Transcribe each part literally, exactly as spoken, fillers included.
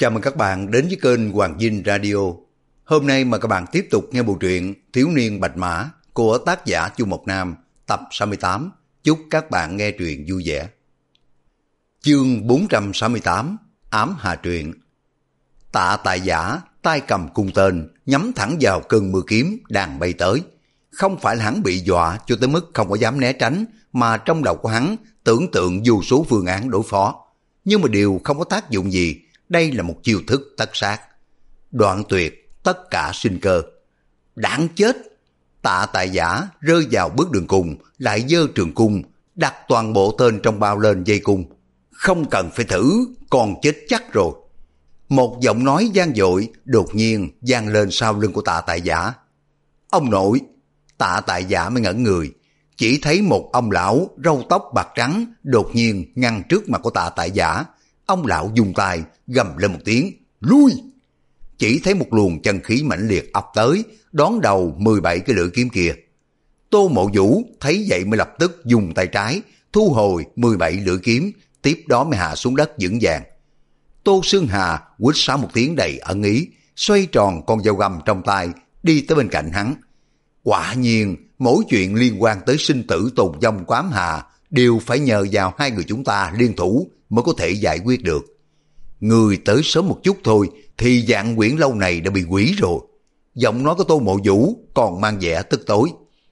Chào mừng các bạn đến với kênh Hoàng Dinh Radio. Hôm nay mời các bạn tiếp tục nghe bộ truyện Thiếu niên Bạch Mã của tác giả Chu Mộc Nam, tập sáu mươi tám. Chúc các bạn nghe truyện vui vẻ. Chương bốn trăm sáu mươi tám, Ám Hà Truyện. Tạ Tài Giả tay cầm cung tên nhắm thẳng vào cơn mưa kiếm đang bay tới. Không phải là hắn bị dọa cho tới mức không có dám né tránh, mà trong đầu của hắn tưởng tượng vô số phương án đối phó. Nhưng mà điều không có tác dụng gì. Đây là một chiêu thức tất sát, đoạn tuyệt tất cả sinh cơ. Đáng chết! Tạ Tài Giả rơi vào bước đường cùng, lại giơ trường cung, đặt toàn bộ tên trong bao lên dây cung. Không cần phải thử, còn chết chắc rồi. Một giọng nói vang dội đột nhiên vang lên sau lưng của Tạ Tài Giả. Ông nội! Tạ Tài Giả mới ngẩn người, chỉ thấy một ông lão râu tóc bạc trắng đột nhiên ngăn trước mặt của Tạ Tài Giả. Ông lão dùng tay gầm lên một tiếng, lui! Chỉ thấy một luồng chân khí mãnh liệt ập tới, đón đầu mười bảy cái lưỡi kiếm kia. Tô Mộ Vũ thấy vậy mới lập tức dùng tay trái, thu hồi mười bảy lưỡi kiếm, tiếp đó mới hạ xuống đất vững vàng. Tô Sương Hà quýt sáo một tiếng đầy ẩn ý, xoay tròn con dao găm trong tay, đi tới bên cạnh hắn. Quả nhiên, mỗi chuyện liên quan tới sinh tử tồn vong của Ám Hà đều phải nhờ vào hai người chúng ta liên thủ mới có thể giải quyết được. Người tới sớm một chút thôi thì Vạn Quyển lâu này đã bị hủy rồi. Giọng nói của Tô Mộ Vũ còn mang vẻ tức tối.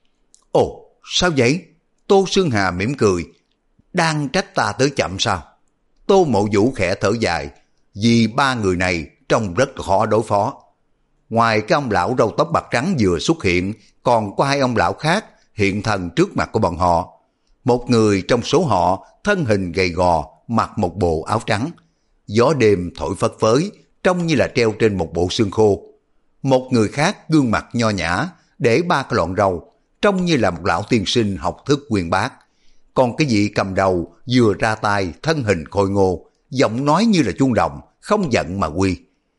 Ồ, sao vậy? Tô Sương Hà mỉm cười. Đang trách ta tới chậm sao? Tô Mộ Vũ khẽ thở dài, vì ba người này trông rất khó đối phó. Ngoài cái ông lão râu tóc bạc trắng vừa xuất hiện, còn có hai ông lão khác hiện thân trước mặt của bọn họ. Một người trong số họ thân hình gầy gò, mặc một bộ áo trắng. Gió đêm thổi phất phới, trông như là treo trên một bộ xương khô. Một người khác gương mặt nho nhã, để ba cái lọn râu, trông như là một lão tiên sinh học thức uyên bác. Còn cái vị cầm đầu vừa ra tay, thân hình khôi ngô, giọng nói như là chuông đồng, không giận mà quy.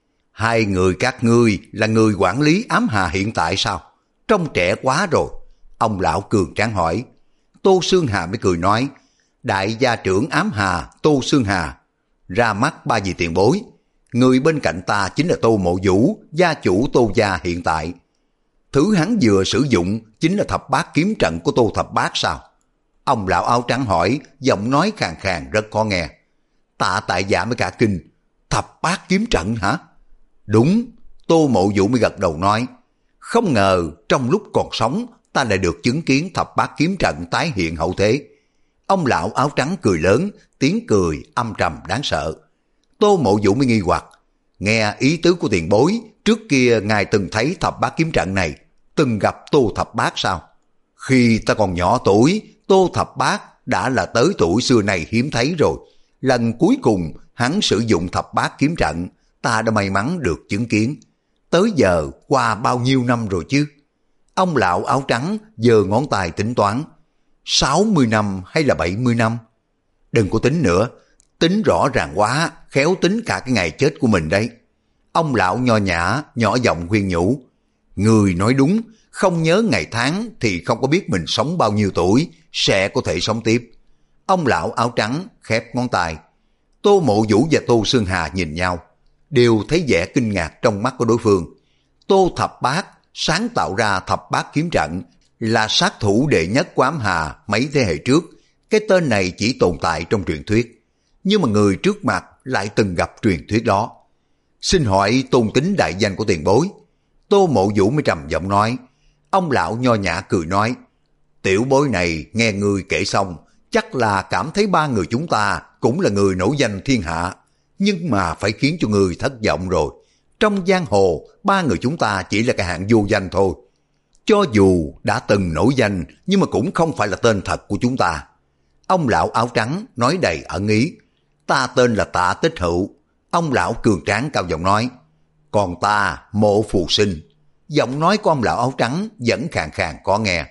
Hai người các ngươi là người quản lý Ám Hà hiện tại sao? Trông trẻ quá rồi. Ông lão cường tráng hỏi. Tô Sương Hà mới cười nói, đại gia trưởng Ám Hà Tô Sương Hà. Ra mắt ba vị tiền bối, người bên cạnh ta chính là Tô Mộ Vũ, gia chủ Tô gia hiện tại. Thứ hắn vừa sử dụng chính là thập bát kiếm trận của Tô Thập Bát sao? Ông lão áo trắng hỏi, giọng nói khàn khàn rất khó nghe. Tạ Tại Giả mới cả kinh, thập bát kiếm trận hả? Đúng. Tô Mộ Vũ mới gật đầu nói, không ngờ trong lúc còn sống ta lại được chứng kiến thập bát kiếm trận tái hiện hậu thế. Ông lão áo trắng cười lớn, tiếng cười âm trầm đáng sợ. Tô Mộ Vũ mới nghi hoặc, nghe ý tứ của tiền bối, trước kia ngài từng thấy thập bát kiếm trận này, từng gặp Tô Thập Bát sao? Khi ta còn nhỏ tuổi, Tô Thập Bát đã là tới tuổi xưa này hiếm thấy rồi. Lần cuối cùng hắn sử dụng thập bát kiếm trận, ta đã may mắn được chứng kiến. Tới giờ qua bao nhiêu năm rồi chứ? Ông lão áo trắng giơ ngón tay tính toán, sáu mươi năm hay là bảy mươi năm? Đừng có tính nữa, tính rõ ràng quá, khéo tính cả cái ngày chết của mình đấy. Ông lão nho nhã, nhỏ giọng khuyên nhủ. Người nói đúng, không nhớ ngày tháng thì không có biết mình sống bao nhiêu tuổi, sẽ có thể sống tiếp. Ông lão áo trắng khép ngón tay. Tô Mộ Vũ và Tô Sương Hà nhìn nhau, đều thấy vẻ kinh ngạc trong mắt của đối phương. Tô Thập Bát sáng tạo ra thập bát kiếm trận, là sát thủ đệ nhất của Ám Hà mấy thế hệ trước. Cái tên này chỉ tồn tại trong truyền thuyết, nhưng mà người trước mặt lại từng gặp truyền thuyết đó. Xin hỏi tôn tính đại danh của tiền bối? Tô Mộ Vũ mới trầm giọng nói. Ông lão nho nhã cười nói, tiểu bối này nghe người kể xong, chắc là cảm thấy ba người chúng ta cũng là người nổi danh thiên hạ, nhưng mà phải khiến cho người thất vọng rồi. Trong giang hồ, ba người chúng ta chỉ là cái hạng vô danh thôi. Cho dù đã từng nổi danh, nhưng mà cũng không phải là tên thật của chúng ta. Ông lão áo trắng nói đầy ẩn ý. Ta tên là Tạ Tích Hữu. Ông lão cường tráng cao giọng nói. Còn ta Mộ Phù Sinh. Giọng nói của ông lão áo trắng vẫn khàn khàn có nghe.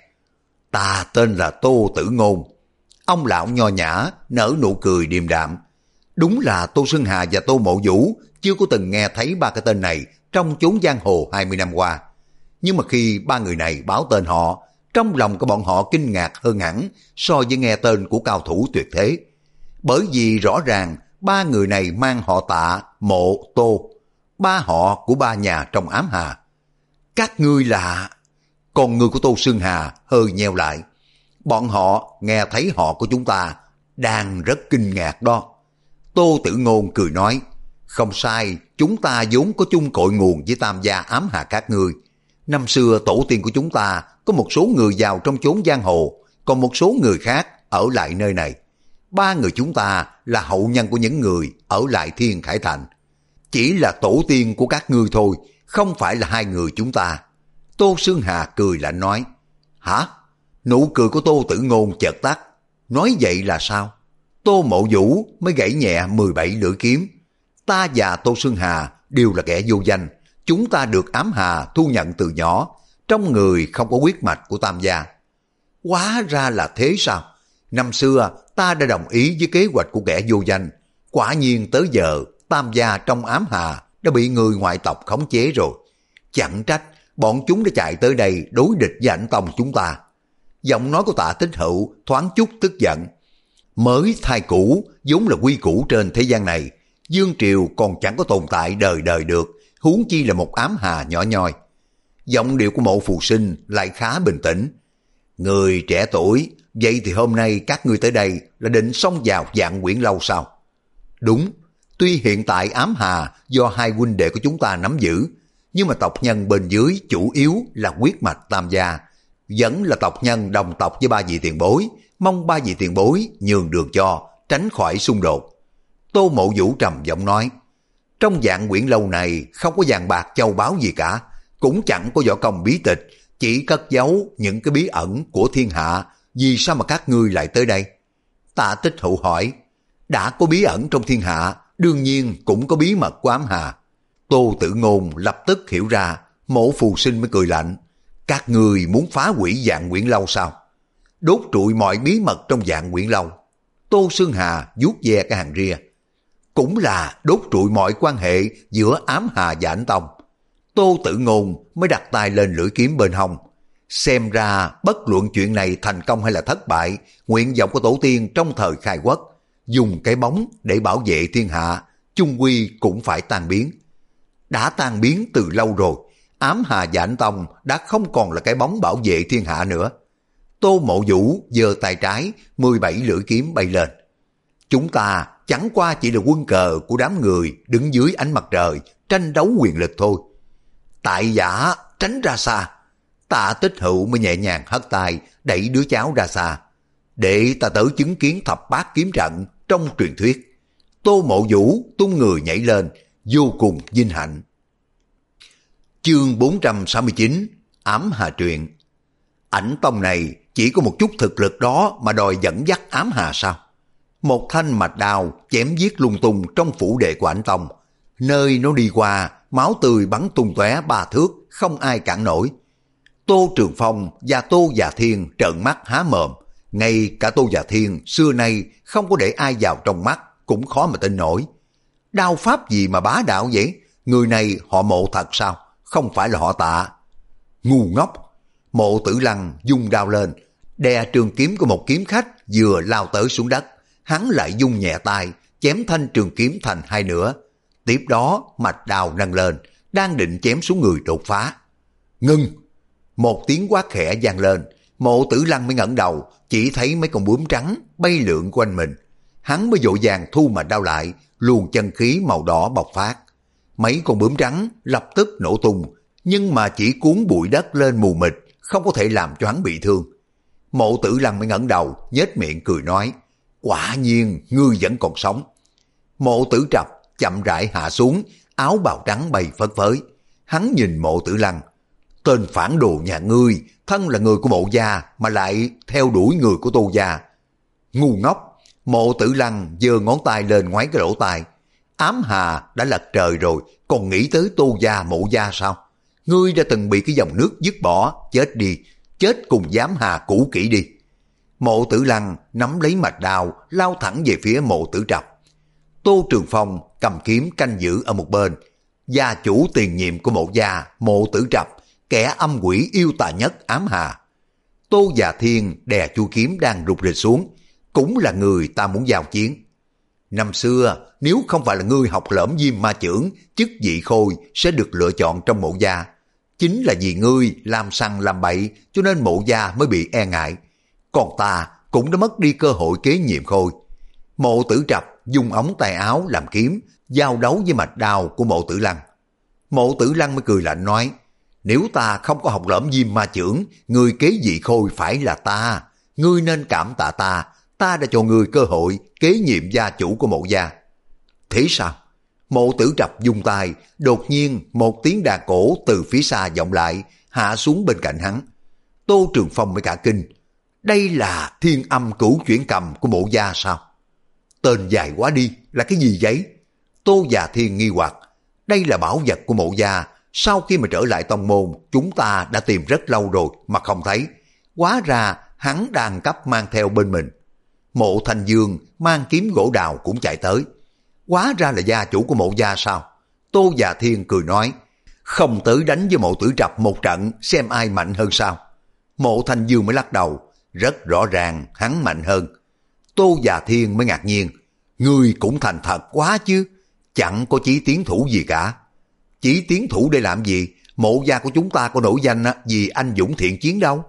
Ta tên là Tô Tử Ngôn. Ông lão nho nhã nở nụ cười điềm đạm. Đúng là Tô Sương Hà và Tô Mộ Vũ chưa có từng nghe thấy ba cái tên này trong chốn giang hồ hai mươi năm qua. Nhưng mà khi ba người này báo tên họ, trong lòng của bọn họ kinh ngạc hơn hẳn so với nghe tên của cao thủ tuyệt thế. Bởi vì rõ ràng ba người này mang họ Tạ, Mộ, Tô, ba họ của ba nhà trong ám hà. Các ngươi là... Con người của Tô Xương Hà hơi nheo lại. Bọn họ nghe thấy họ của chúng ta đang rất kinh ngạc đó. Tô Tử Ngôn cười nói, không sai, chúng ta vốn có chung cội nguồn với Tam gia ám hà các ngươi. Năm xưa tổ tiên của chúng ta có một số người vào trong chốn giang hồ, còn một số người khác ở lại nơi này. Ba người chúng ta là hậu nhân của những người ở lại Thiên Khải Thành. Chỉ là tổ tiên của các ngươi thôi, không phải là hai người chúng ta. Tô Xương Hà cười lạnh nói, hả? Nụ cười của Tô Tử Ngôn chợt tắt. Nói vậy là sao? Tô Mộ Vũ mới gãy nhẹ mười bảy lưỡi kiếm. Ta và Tô Xương Hà đều là kẻ vô danh. Chúng ta được ám hà thu nhận từ nhỏ. Trong người không có huyết mạch của Tam gia. Hóa ra là thế sao? Năm xưa ta đã đồng ý với kế hoạch của kẻ vô danh. Quả nhiên tới giờ Tam gia trong ám hà đã bị người ngoại tộc khống chế rồi. Chẳng trách bọn chúng đã chạy tới đây đối địch với Ảnh Tông chúng ta. Giọng nói của Tạ Tích Hữu thoáng chút tức giận. Mới thay cũ vốn là quy củ trên thế gian này. Dương triều còn chẳng có tồn tại đời đời được, huống chi là một ám hà nhỏ nhoi. Giọng điệu của Mộ Phù Sinh lại khá bình tĩnh. Người trẻ tuổi, vậy thì hôm nay các ngươi tới đây là định xông vào Vạn Quyển Lâu sao? Đúng, tuy hiện tại ám hà do hai huynh đệ của chúng ta nắm giữ, nhưng mà tộc nhân bên dưới chủ yếu là huyết mạch Tam gia, vẫn là tộc nhân đồng tộc với ba vị tiền bối, mong ba vị tiền bối nhường đường cho, tránh khỏi xung đột. Tô Mộ Vũ trầm giọng nói, trong Vạn Quyển Lâu này không có vàng bạc châu báu gì cả, cũng chẳng có võ công bí tịch, chỉ cất giấu những cái bí ẩn của thiên hạ, vì sao mà các ngươi lại tới đây? Tạ Tích Hữu hỏi, đã có bí ẩn trong thiên hạ, đương nhiên cũng có bí mật của ám hà. Tô Tử Ngôn lập tức hiểu ra, Mộ Phù Sinh mới cười lạnh, các ngươi muốn phá hủy Vạn Quyển Lâu sao? Đốt trụi mọi bí mật trong Vạn Quyển Lâu. Tô Xương Hà vuốt ve cái hàng ria, cũng là đốt trụi mọi quan hệ giữa ám hà và Ảnh Tông. Tô Tử Ngôn mới đặt tay lên lưỡi kiếm bên hông. Xem ra bất luận chuyện này thành công hay là thất bại, nguyện vọng của tổ tiên trong thời khai quốc, dùng cái bóng để bảo vệ thiên hạ, chung quy cũng phải tan biến. Đã tan biến từ lâu rồi, ám hà và Ảnh Tông đã không còn là cái bóng bảo vệ thiên hạ nữa. Tô Mộ Vũ giơ tay trái, mười bảy lưỡi kiếm bay lên. Chúng ta chẳng qua chỉ là quân cờ của đám người đứng dưới ánh mặt trời, tranh đấu quyền lực thôi. Tại giả tránh ra xa. Tạ Tích Hữu mới nhẹ nhàng hất tay, đẩy đứa cháu ra xa. Để ta tới chứng kiến thập bát kiếm trận trong truyền thuyết. Tô Mộ Vũ tung người nhảy lên, vô cùng vinh hạnh. Chương bốn trăm sáu mươi chín, Ám Hà Truyện. Ảnh Tông này chỉ có một chút thực lực đó mà đòi dẫn dắt ám hà sao? Một thanh mạch đao chém giết lung tung trong phủ đệ của Ảnh Tông. Nơi nó đi qua, máu tươi bắn tung tóe ba thước, không ai cản nổi. Tô Trường Phong và Tô Già Thiên trợn mắt há mồm. Ngay cả Tô Già Thiên xưa nay không có để ai vào trong mắt, cũng khó mà tin nổi. Đao pháp gì mà bá đạo vậy? Người này họ Mộ thật sao? Không phải là họ Tạ. Ngu ngốc! Mộ Tử Lăng dung đao lên, đè trường kiếm của một kiếm khách vừa lao tới xuống đất. Hắn lại dung nhẹ tay, chém thanh trường kiếm thành hai nửa. Tiếp đó mạch đào nâng lên, đang định chém xuống người đột phá. Ngưng! Một tiếng quát khẽ vang lên, Mộ Tử Lăng mới ngẩng đầu, chỉ thấy mấy con bướm trắng bay lượn quanh mình. Hắn mới vội vàng thu mạch đao lại, luồng chân khí màu đỏ bộc phát. Mấy con bướm trắng lập tức nổ tung, nhưng mà chỉ cuốn bụi đất lên mù mịt, không có thể làm cho hắn bị thương. Mộ Tử Lăng mới ngẩng đầu, nhếch miệng cười nói, quả nhiên ngươi vẫn còn sống. Mộ Tử Trập chậm rãi hạ xuống, áo bào trắng bay phất phới. Hắn nhìn Mộ Tử Lăng, tên phản đồ nhà ngươi, thân là người của Mộ gia mà lại theo đuổi người của Tô gia. Ngu ngốc! Mộ Tử Lăng giơ ngón tay lên ngoáy cái lỗ tai. Ám hà đã lật trời rồi, còn nghĩ tới Tô gia Mộ gia sao? Ngươi đã từng bị cái dòng nước dứt bỏ, chết đi, chết cùng giám hà cũ kỹ đi. Mộ Tử Lăng nắm lấy mạch đao, lao thẳng về phía Mộ Tử Trập. Tô Trường Phong cầm kiếm canh giữ ở một bên. Gia chủ tiền nhiệm của Mộ gia, Mộ Tử Trập, kẻ âm quỷ yêu tà nhất ám hà. Tô Già Thiên đè chuôi kiếm đang rụt rịch xuống, cũng là người ta muốn giao chiến. Năm xưa, nếu không phải là ngươi học lỡm Diêm Ma Chưởng, chức vị khôi sẽ được lựa chọn trong mộ gia. Chính là vì ngươi làm sằng làm bậy cho nên mộ gia mới bị e ngại. Còn ta cũng đã mất đi cơ hội kế nhiệm khôi. Mộ Tử Trập dùng ống tay áo làm kiếm, giao đấu với mạch đao của Mộ Tử Lăng. Mộ Tử Lăng mới cười lạnh nói, nếu ta không có học lỡm Diêm Ma Chưởng, người kế vị khôi phải là ta. Ngươi nên cảm tạ ta, ta đã cho ngươi cơ hội kế nhiệm gia chủ của mộ gia. Thế sao? Mộ Tử Trập dùng tay, đột nhiên một tiếng đàn cổ từ phía xa vọng lại, hạ xuống bên cạnh hắn. Tô Trường Phong mới cả kinh, đây là Thiên Âm Cửu Chuyển Cầm của mộ gia sao? Tên dài quá đi, là cái gì vậy? Tô Già Thiên nghi hoặc, đây là bảo vật của mộ gia, sau khi mà trở lại tông môn, chúng ta đã tìm rất lâu rồi mà không thấy. Hóa ra hắn đang cấp mang theo bên mình. Mộ Thanh Dương mang kiếm gỗ đào cũng chạy tới. Hóa ra là gia chủ của mộ gia sao? Tô Già Thiên cười nói, không tới đánh với Mộ Tử Trập một trận xem ai mạnh hơn sao? Mộ Thanh Dương mới lắc đầu, rất rõ ràng hắn mạnh hơn. Tô Già Thiên mới ngạc nhiên, ngươi cũng thành thật quá chứ, chẳng có chí tiến thủ gì cả. Chí tiến thủ để làm gì? Mộ gia của chúng ta có nổi danh vì anh dũng thiện chiến đâu.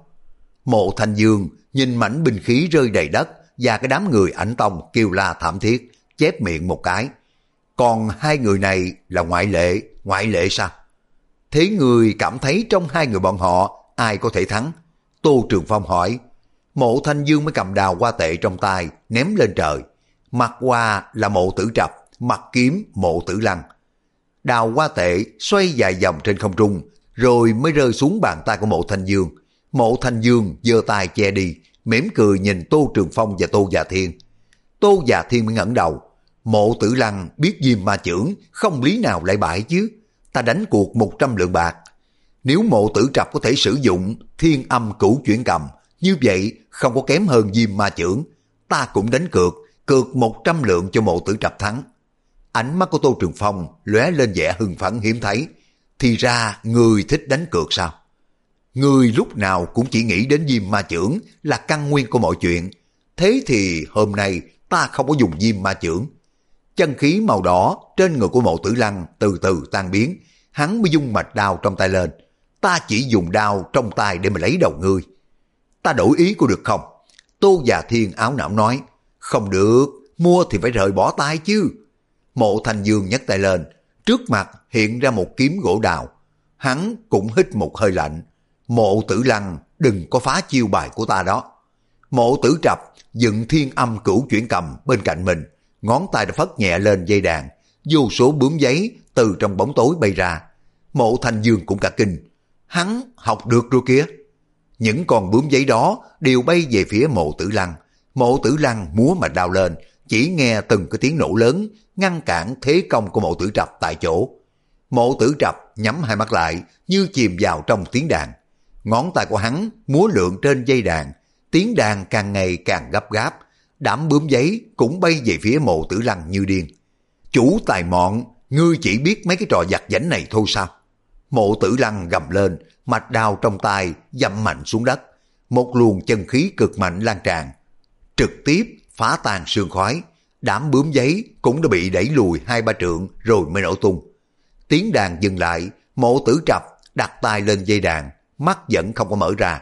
Mộ Thanh Dương nhìn mảnh binh khí rơi đầy đất và cái đám người Ảnh Tông kêu la thảm thiết, chép miệng một cái. Còn hai người này là ngoại lệ, ngoại lệ sao? Thế người cảm thấy trong hai người bọn họ ai có thể thắng? Tô Trường Phong hỏi. Mộ Thanh Dương mới cầm đào hoa tệ trong tay ném lên trời. Mặt hoa là Mộ Tử Trập, mặt kiếm Mộ Tử Lăng. Đào hoa tệ xoay dài vòng trên không trung, rồi mới rơi xuống bàn tay của Mộ Thanh Dương. Mộ Thanh Dương giơ tay che đi, mỉm cười nhìn Tô Trường Phong và Tô Già Thiên. Tô Già Thiên mới ngẩng đầu. Mộ Tử Lăng biết Diêm Ma Chưởng, không lý nào lại bại chứ. Ta đánh cuộc một trăm lượng bạc. Nếu Mộ Tử Trập có thể sử dụng Thiên Âm Cửu Chuyển Cầm, như vậy không có kém hơn Diêm Ma Chưởng. Ta cũng đánh cược, cược một trăm lượng cho Mộ Tử Trập thắng. Ánh mắt của Tô Trường Phong lóe lên vẻ hưng phấn hiếm thấy. Thì ra người thích đánh cược sao? Người lúc nào cũng chỉ nghĩ đến Diêm Ma Chưởng là căn nguyên của mọi chuyện. Thế thì hôm nay ta không có dùng Diêm Ma Chưởng. Chân khí màu đỏ trên người của Mộ Tử Lăng từ từ tan biến. Hắn mới dung mạch đao trong tay lên. Ta chỉ dùng đao trong tay để mà lấy đầu ngươi. Ta đổi ý có được không? Tô Già Thiên áo não nói. Không được, mua thì phải rời bỏ tay chứ. Mộ Thanh Dương nhấc tay lên, trước mặt hiện ra một kiếm gỗ đào. Hắn cũng hít một hơi lạnh. Mộ Tử Lăng đừng có phá chiêu bài của ta đó. Mộ Tử Trập dựng Thiên Âm Cửu Chuyển Cầm bên cạnh mình, ngón tay đã phất nhẹ lên dây đàn, vô số bướm giấy từ trong bóng tối bay ra. Mộ Thanh Dương cũng cả kinh, hắn học được rồi kìa. Những con bướm giấy đó đều bay về phía Mộ Tử Lăng. Mộ Tử Lăng múa mà đao lên, chỉ nghe từng cái tiếng nổ lớn ngăn cản thế công của Mộ Tử Trập tại chỗ. Mộ Tử Trập nhắm hai mắt lại như chìm vào trong tiếng đàn. Ngón tay của hắn múa lượn trên dây đàn, tiếng đàn càng ngày càng gấp gáp. Đám bướm giấy cũng bay về phía Mộ Tử Lăng như điên. Chủ tài mọn, ngươi chỉ biết mấy cái trò giặt giảnh này thôi sao? Mộ Tử Lăng gầm lên, mạch đao trong tay dậm mạnh xuống đất. Một luồng chân khí cực mạnh lan tràn, trực tiếp phá tan sương khói. Đám bướm giấy cũng đã bị đẩy lùi hai ba trượng rồi mới nổ tung. Tiếng đàn dừng lại, Mộ Tử Trập đặt tay lên dây đàn, mắt vẫn không có mở ra.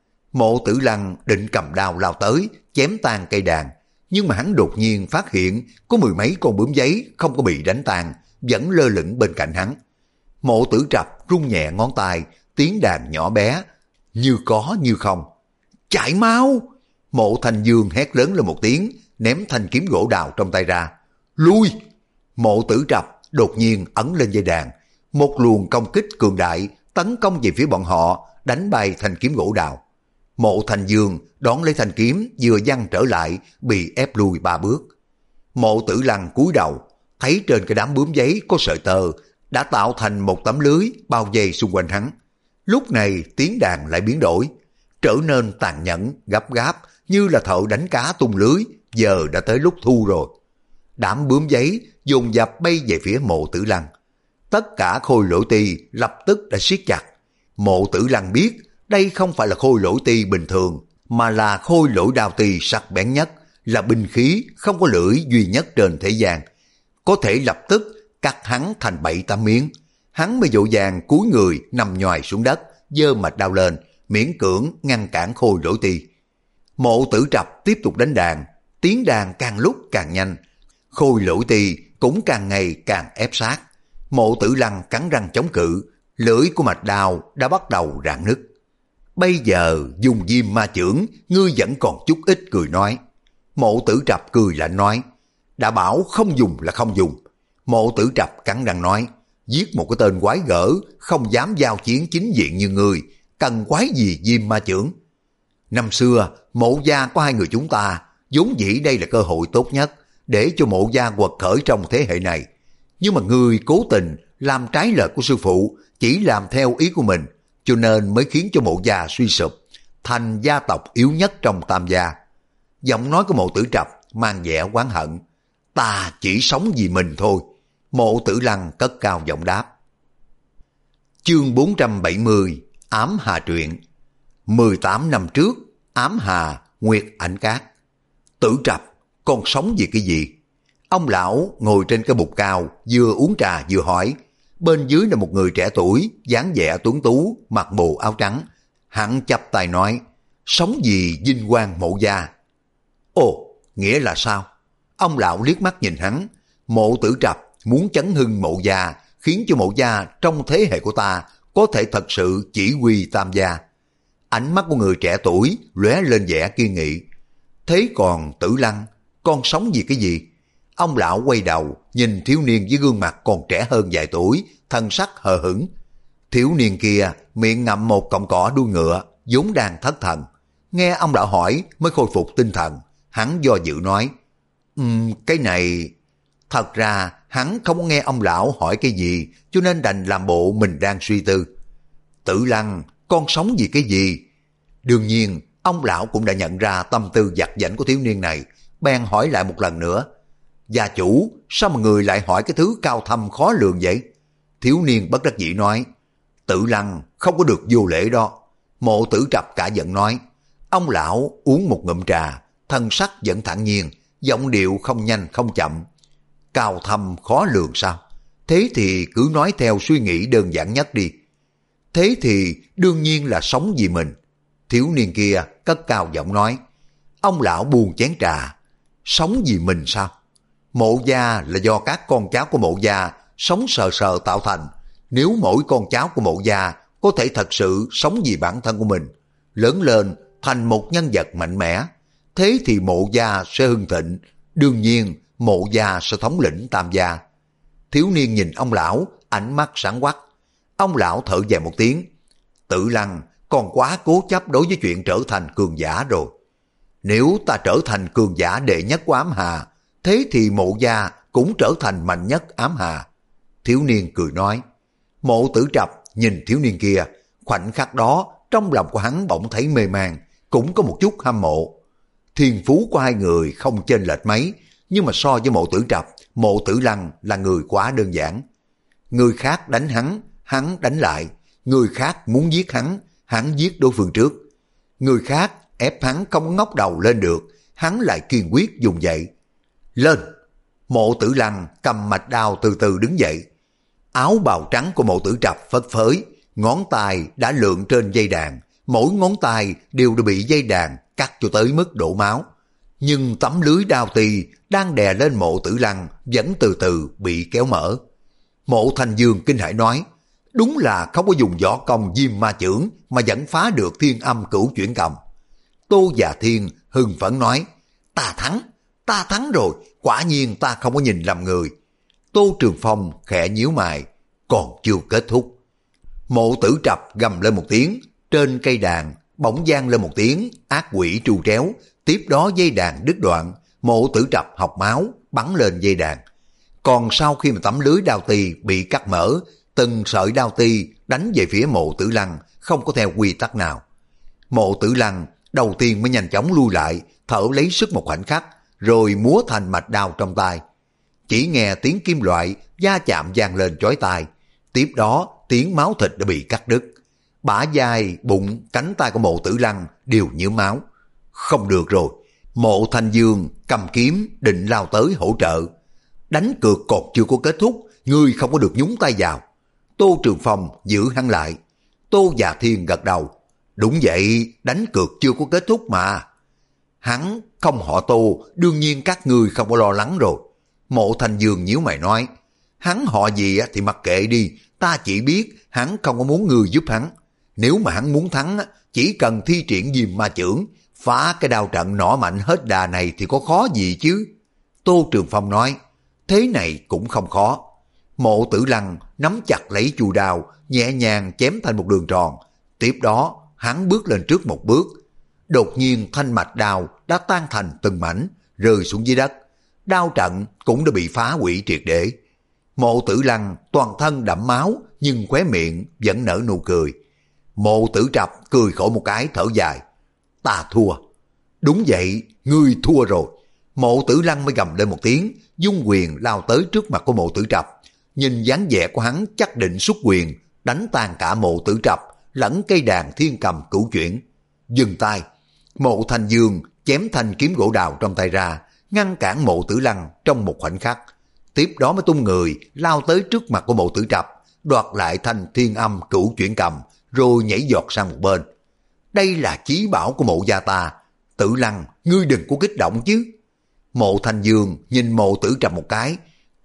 Mộ Tử Lăng định cầm đao lao tới, chém tan cây đàn, nhưng mà hắn đột nhiên phát hiện có mười mấy con bướm giấy không có bị đánh tan, vẫn lơ lửng bên cạnh hắn. Mộ Tử Trập rung nhẹ ngón tay, tiếng đàn nhỏ bé, như có như không. Chạy mau! Mộ Thanh Dương hét lớn lên một tiếng, ném thanh kiếm gỗ đào trong tay ra. Lui! Mộ Tử Trập đột nhiên ấn lên dây đàn, một luồng công kích cường đại tấn công về phía bọn họ, đánh bay thanh kiếm gỗ đào. Mộ Thanh Dương đón lấy thanh kiếm vừa văng trở lại, bị ép lui ba bước. Mộ Tử Lăng cúi đầu, thấy trên cái đám bướm giấy có sợi tơ đã tạo thành một tấm lưới bao vây xung quanh hắn. Lúc này tiếng đàn lại biến đổi, trở nên tàn nhẫn, gấp gáp, như là thợ đánh cá tung lưới, giờ đã tới lúc thu rồi. Đám bướm giấy dồn dập bay về phía Mộ Tử Lăng. Tất cả khôi lỗi ti lập tức đã siết chặt. Mộ Tử Lăng biết đây không phải là khôi lỗi ti bình thường, mà là khôi lỗi đao ti sắc bén nhất, là binh khí không có lưỡi duy nhất trên thế gian, có thể lập tức cắt hắn thành bảy tám miếng. Hắn mới vội vàng cúi người nằm nhoài xuống đất, giơ mạch đao lên, miễn cưỡng ngăn cản Khôi Lỗi Ti. Mộ Tử Trập tiếp tục đánh đàn, tiếng đàn càng lúc càng nhanh, Khôi Lỗi Ti cũng càng ngày càng ép sát. Mộ Tử Lăng cắn răng chống cự, lưỡi của mạch đao đã bắt đầu rạn nứt. Bây giờ dùng diêm ma chưởng, ngươi vẫn còn chút ít cười nói. Mộ Tử Trập cười lạnh nói, đã bảo không dùng là không dùng. Mộ Tử Trập cắn răng nói, giết một cái tên quái gở, không dám giao chiến chính diện như ngươi, cần quái gì diêm ma chưởng. Năm xưa, Mộ gia có hai người chúng ta, vốn dĩ đây là cơ hội tốt nhất để cho Mộ gia quật khởi trong thế hệ này. Nhưng mà ngươi cố tình làm trái lời của sư phụ, chỉ làm theo ý của mình, cho nên mới khiến cho Mộ gia suy sụp, thành gia tộc yếu nhất trong Tam gia. Giọng nói của Mộ Tử Trập mang vẻ oán hận. Ta chỉ sống vì mình thôi. Mộ Tử Lăng cất cao giọng đáp. Chương bốn trăm bảy mươi, Ám Hà truyện. mười tám năm trước, Ám Hà, Nguyệt Ảnh Cát. Tử Trập, con sống vì cái gì? Ông lão ngồi trên cái bục cao, vừa uống trà vừa hỏi. Bên dưới là một người trẻ tuổi, dáng vẻ tuấn tú, mặc bộ áo trắng. Hắn chắp tay nói, sống vì vinh quang Mộ gia. Ồ, nghĩa là sao? Ông lão liếc mắt nhìn hắn. Mộ Tử Trập muốn chấn hưng Mộ gia, khiến cho Mộ gia trong thế hệ của ta có thể thật sự chỉ huy Tam gia. Ánh mắt của người trẻ tuổi lóe lên vẻ kiên nghị. Thế còn Tử Lăng, con sống vì cái gì? Ông lão quay đầu nhìn thiếu niên với gương mặt còn trẻ hơn vài tuổi, thân sắc hờ hững. Thiếu niên kia miệng ngậm một cọng cỏ đuôi ngựa, vốn đang thất thần. Nghe ông lão hỏi mới khôi phục tinh thần. Hắn do dự nói, um, cái này... Thật ra hắn không có nghe ông lão hỏi cái gì, cho nên đành làm bộ mình đang suy tư. Tử Lăng, con sống vì cái gì? Đương nhiên, ông lão cũng đã nhận ra tâm tư vặt vãnh của thiếu niên này, bèn hỏi lại một lần nữa. Gia chủ, sao mà người lại hỏi cái thứ cao thâm khó lường vậy? Thiếu niên bất đắc dĩ nói, Tử Lăng không có được vô lễ đó. Mộ Tử Trập cả giận nói. Ông lão uống một ngụm trà, thân sắc vẫn thản nhiên, giọng điệu không nhanh không chậm. Cao thâm khó lường sao? Thế thì cứ nói theo suy nghĩ đơn giản nhất đi. Thế thì đương nhiên là sống vì mình. Thiếu niên kia cất cao giọng nói. Ông lão buông chén trà. Sống vì mình sao? Mộ gia là do các con cháu của Mộ gia sống sờ sờ tạo thành. Nếu mỗi con cháu của Mộ gia có thể thật sự sống vì bản thân của mình, lớn lên thành một nhân vật mạnh mẽ, thế thì Mộ gia sẽ hưng thịnh. Đương nhiên Mộ gia sẽ thống lĩnh Tam gia. Thiếu niên nhìn ông lão, ánh mắt sáng quắc. Ông lão thở dài một tiếng. Tử Lăng còn quá cố chấp đối với chuyện trở thành cường giả rồi. Nếu ta trở thành cường giả đệ nhất của Ám Hà, thế thì Mộ gia cũng trở thành mạnh nhất Ám Hà. Thiếu niên cười nói. Mộ Tử Trập nhìn thiếu niên kia, khoảnh khắc đó trong lòng của hắn bỗng thấy mê man, cũng có một chút hâm mộ. Thiên phú của hai người không chênh lệch mấy, nhưng mà so với Mộ Tử Trập, Mộ Tử Lăng là người quá đơn giản. Người khác đánh hắn, hắn đánh lại. Người khác muốn giết hắn, hắn giết đối phương trước. Người khác ép hắn không ngóc đầu lên được, hắn lại kiên quyết dùng dậy. Lên! Mộ Tử Lăng cầm mạch đao từ từ đứng dậy. Áo bào trắng của Mộ Tử Trập phất phới, ngón tay đã lượn trên dây đàn, mỗi ngón tay đều đã bị dây đàn cắt cho tới mức đổ máu. Nhưng tấm lưới đao tì đang đè lên Mộ Tử Lăng vẫn từ từ bị kéo mở. Mộ Thanh Dương kinh hãi nói, đúng là không có dùng võ công diêm ma chưởng mà vẫn phá được thiên âm cửu chuyển cầm. Tô Già Thiên hưng phấn nói, ta thắng, ta thắng rồi, quả nhiên ta không có nhìn lầm người. Tô Trường Phong khẽ nhíu mày, còn chưa kết thúc. Mộ Tử Trập gầm lên một tiếng, trên cây đàn bỗng vang lên một tiếng ác quỷ tru tréo, tiếp đó dây đàn đứt đoạn. Mộ Tử Trập học máu bắn lên dây đàn. Còn sau khi mà tấm lưới đao ti bị cắt mở, từng sợi đao ti đánh về phía Mộ Tử Lăng không có theo quy tắc nào. Mộ Tử Lăng đầu tiên mới nhanh chóng lui lại, thở lấy sức một khoảnh khắc, rồi múa thành mạch đao trong tay. Chỉ nghe tiếng kim loại va chạm vang lên chói tai, tiếp đó tiếng máu thịt đã bị cắt đứt. Bả vai, bụng, cánh tay của Mộ Tử Lăng đều nhuốm máu. Không được rồi, Mộ Thanh Dương cầm kiếm định lao tới hỗ trợ. Đánh cược còn chưa có kết thúc, ngươi không có được nhúng tay vào. Tô Trường Phong giữ hắn lại. Tô Già Thiên gật đầu. Đúng vậy, đánh cược chưa có kết thúc mà. Hắn không họ Tô, đương nhiên các ngươi không có lo lắng rồi. Mộ Thanh Dương nhíu mày nói, hắn họ gì thì mặc kệ đi, ta chỉ biết hắn không có muốn ngươi giúp hắn. Nếu mà hắn muốn thắng, chỉ cần thi triển Diêm Ma Chưởng, phá cái đao trận nỏ mạnh hết đà này thì có khó gì chứ. Tô Trường Phong nói, thế này cũng không khó. Mộ Tử Lăng nắm chặt lấy chu đao, nhẹ nhàng chém thành một đường tròn. Tiếp đó, hắn bước lên trước một bước. Đột nhiên thanh mạch đao đã tan thành từng mảnh, rơi xuống dưới đất. Đao trận cũng đã bị phá hủy triệt để. Mộ Tử Lăng toàn thân đẫm máu, nhưng khóe miệng vẫn nở nụ cười. Mộ Tử Trập cười khổ một cái thở dài. Ta thua. Đúng vậy, ngươi thua rồi. Mộ Tử Lăng mới gầm lên một tiếng, dung quyền lao tới trước mặt của Mộ Tử Trập. Nhìn dáng vẻ của hắn chắc định xuất quyền, đánh tan cả Mộ Tử Trập, lẫn cây đàn thiên cầm cửu chuyển. Dừng tay. Mộ Thanh Dương chém thanh kiếm gỗ đào trong tay ra, ngăn cản Mộ Tử Lăng trong một khoảnh khắc. Tiếp đó mới tung người lao tới trước mặt của Mộ Tử Trập, đoạt lại thanh thiên âm cửu chuyển cầm, rồi nhảy giọt sang một bên. Đây là chí bảo của Mộ gia ta. Tử Lăng, ngươi đừng có kích động chứ. Mộ Thanh Dương nhìn Mộ Tử Trập một cái.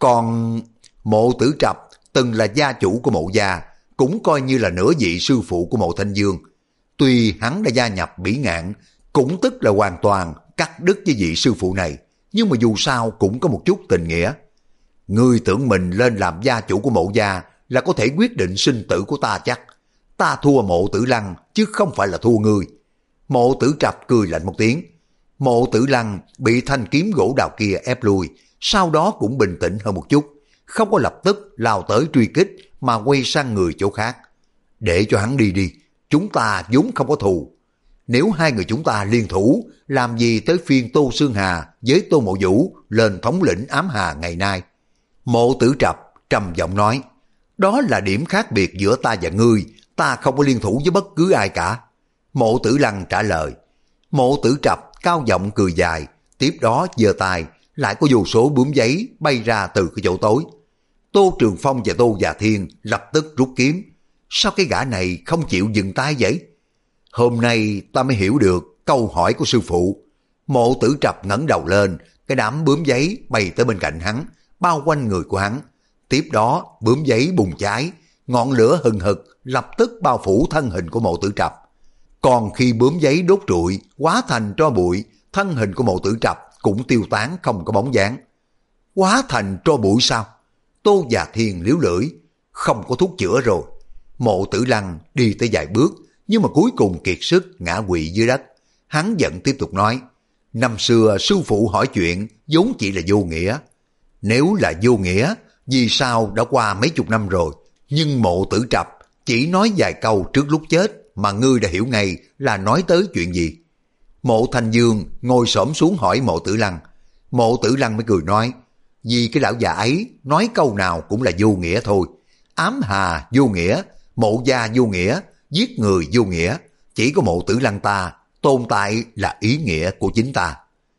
Còn Mộ Tử Trập từng là gia chủ của Mộ gia, cũng coi như là nửa vị sư phụ của Mộ Thanh Dương. Tuy hắn đã gia nhập Bỉ Ngạn, cũng tức là hoàn toàn cắt đứt với vị sư phụ này, nhưng mà dù sao cũng có một chút tình nghĩa. Ngươi tưởng mình lên làm gia chủ của Mộ gia là có thể quyết định sinh tử của ta chắc. Ta thua Mộ Tử Lăng chứ không phải là thua ngươi. Mộ Tử Trập cười lạnh một tiếng. Mộ Tử Lăng bị thanh kiếm gỗ đào kia ép lui, sau đó cũng bình tĩnh hơn một chút, không có lập tức lao tới truy kích mà quay sang người chỗ khác. Để cho hắn đi đi, chúng ta vốn không có thù. Nếu hai người chúng ta liên thủ, làm gì tới phiên Tô Xương Hà với Tô Mộ Vũ lên thống lĩnh ám hà ngày nay. Mộ Tử Trập trầm giọng nói, đó là điểm khác biệt giữa ta và ngươi, ta không có liên thủ với bất cứ ai cả. Mộ Tử Lăng trả lời. Mộ Tử Trập cao giọng cười dài, tiếp đó giơ tay, lại có vô số bướm giấy bay ra từ cái chỗ tối. Tô Trường Phong và Tô Già Thiên lập tức rút kiếm. Sao cái gã này không chịu dừng tay vậy? Hôm nay ta mới hiểu được câu hỏi của sư phụ. Mộ Tử Trập ngẩng đầu lên, cái đám bướm giấy bay tới bên cạnh hắn, bao quanh người của hắn. Tiếp đó bướm giấy bùng cháy, ngọn lửa hừng hực lập tức bao phủ thân hình của Mộ Tử Trập. Còn khi bướm giấy đốt trụi, hóa thành tro bụi, thân hình của Mộ Tử Trập cũng tiêu tán không có bóng dáng. Hóa thành tro bụi sao? Tô Già Thiên liếu lưỡi, không có thuốc chữa rồi. Mộ Tử Lăng đi tới vài bước, nhưng mà cuối cùng kiệt sức ngã quỵ dưới đất. Hắn vẫn tiếp tục nói, năm xưa sư phụ hỏi chuyện vốn chỉ là vô nghĩa. Nếu là vô nghĩa, vì sao đã qua mấy chục năm rồi, nhưng Mộ Tử Trập chỉ nói vài câu trước lúc chết mà ngươi đã hiểu ngay là nói tới chuyện gì. Mộ Thanh Dương ngồi xổm xuống hỏi Mộ Tử Lăng. Mộ Tử Lăng mới cười nói, vì cái lão già ấy nói câu nào cũng là vô nghĩa thôi. Ám hà vô nghĩa, Mộ gia vô nghĩa, giết người vô nghĩa, chỉ có Mộ Tử Lăng ta tồn tại là ý nghĩa của chính ta.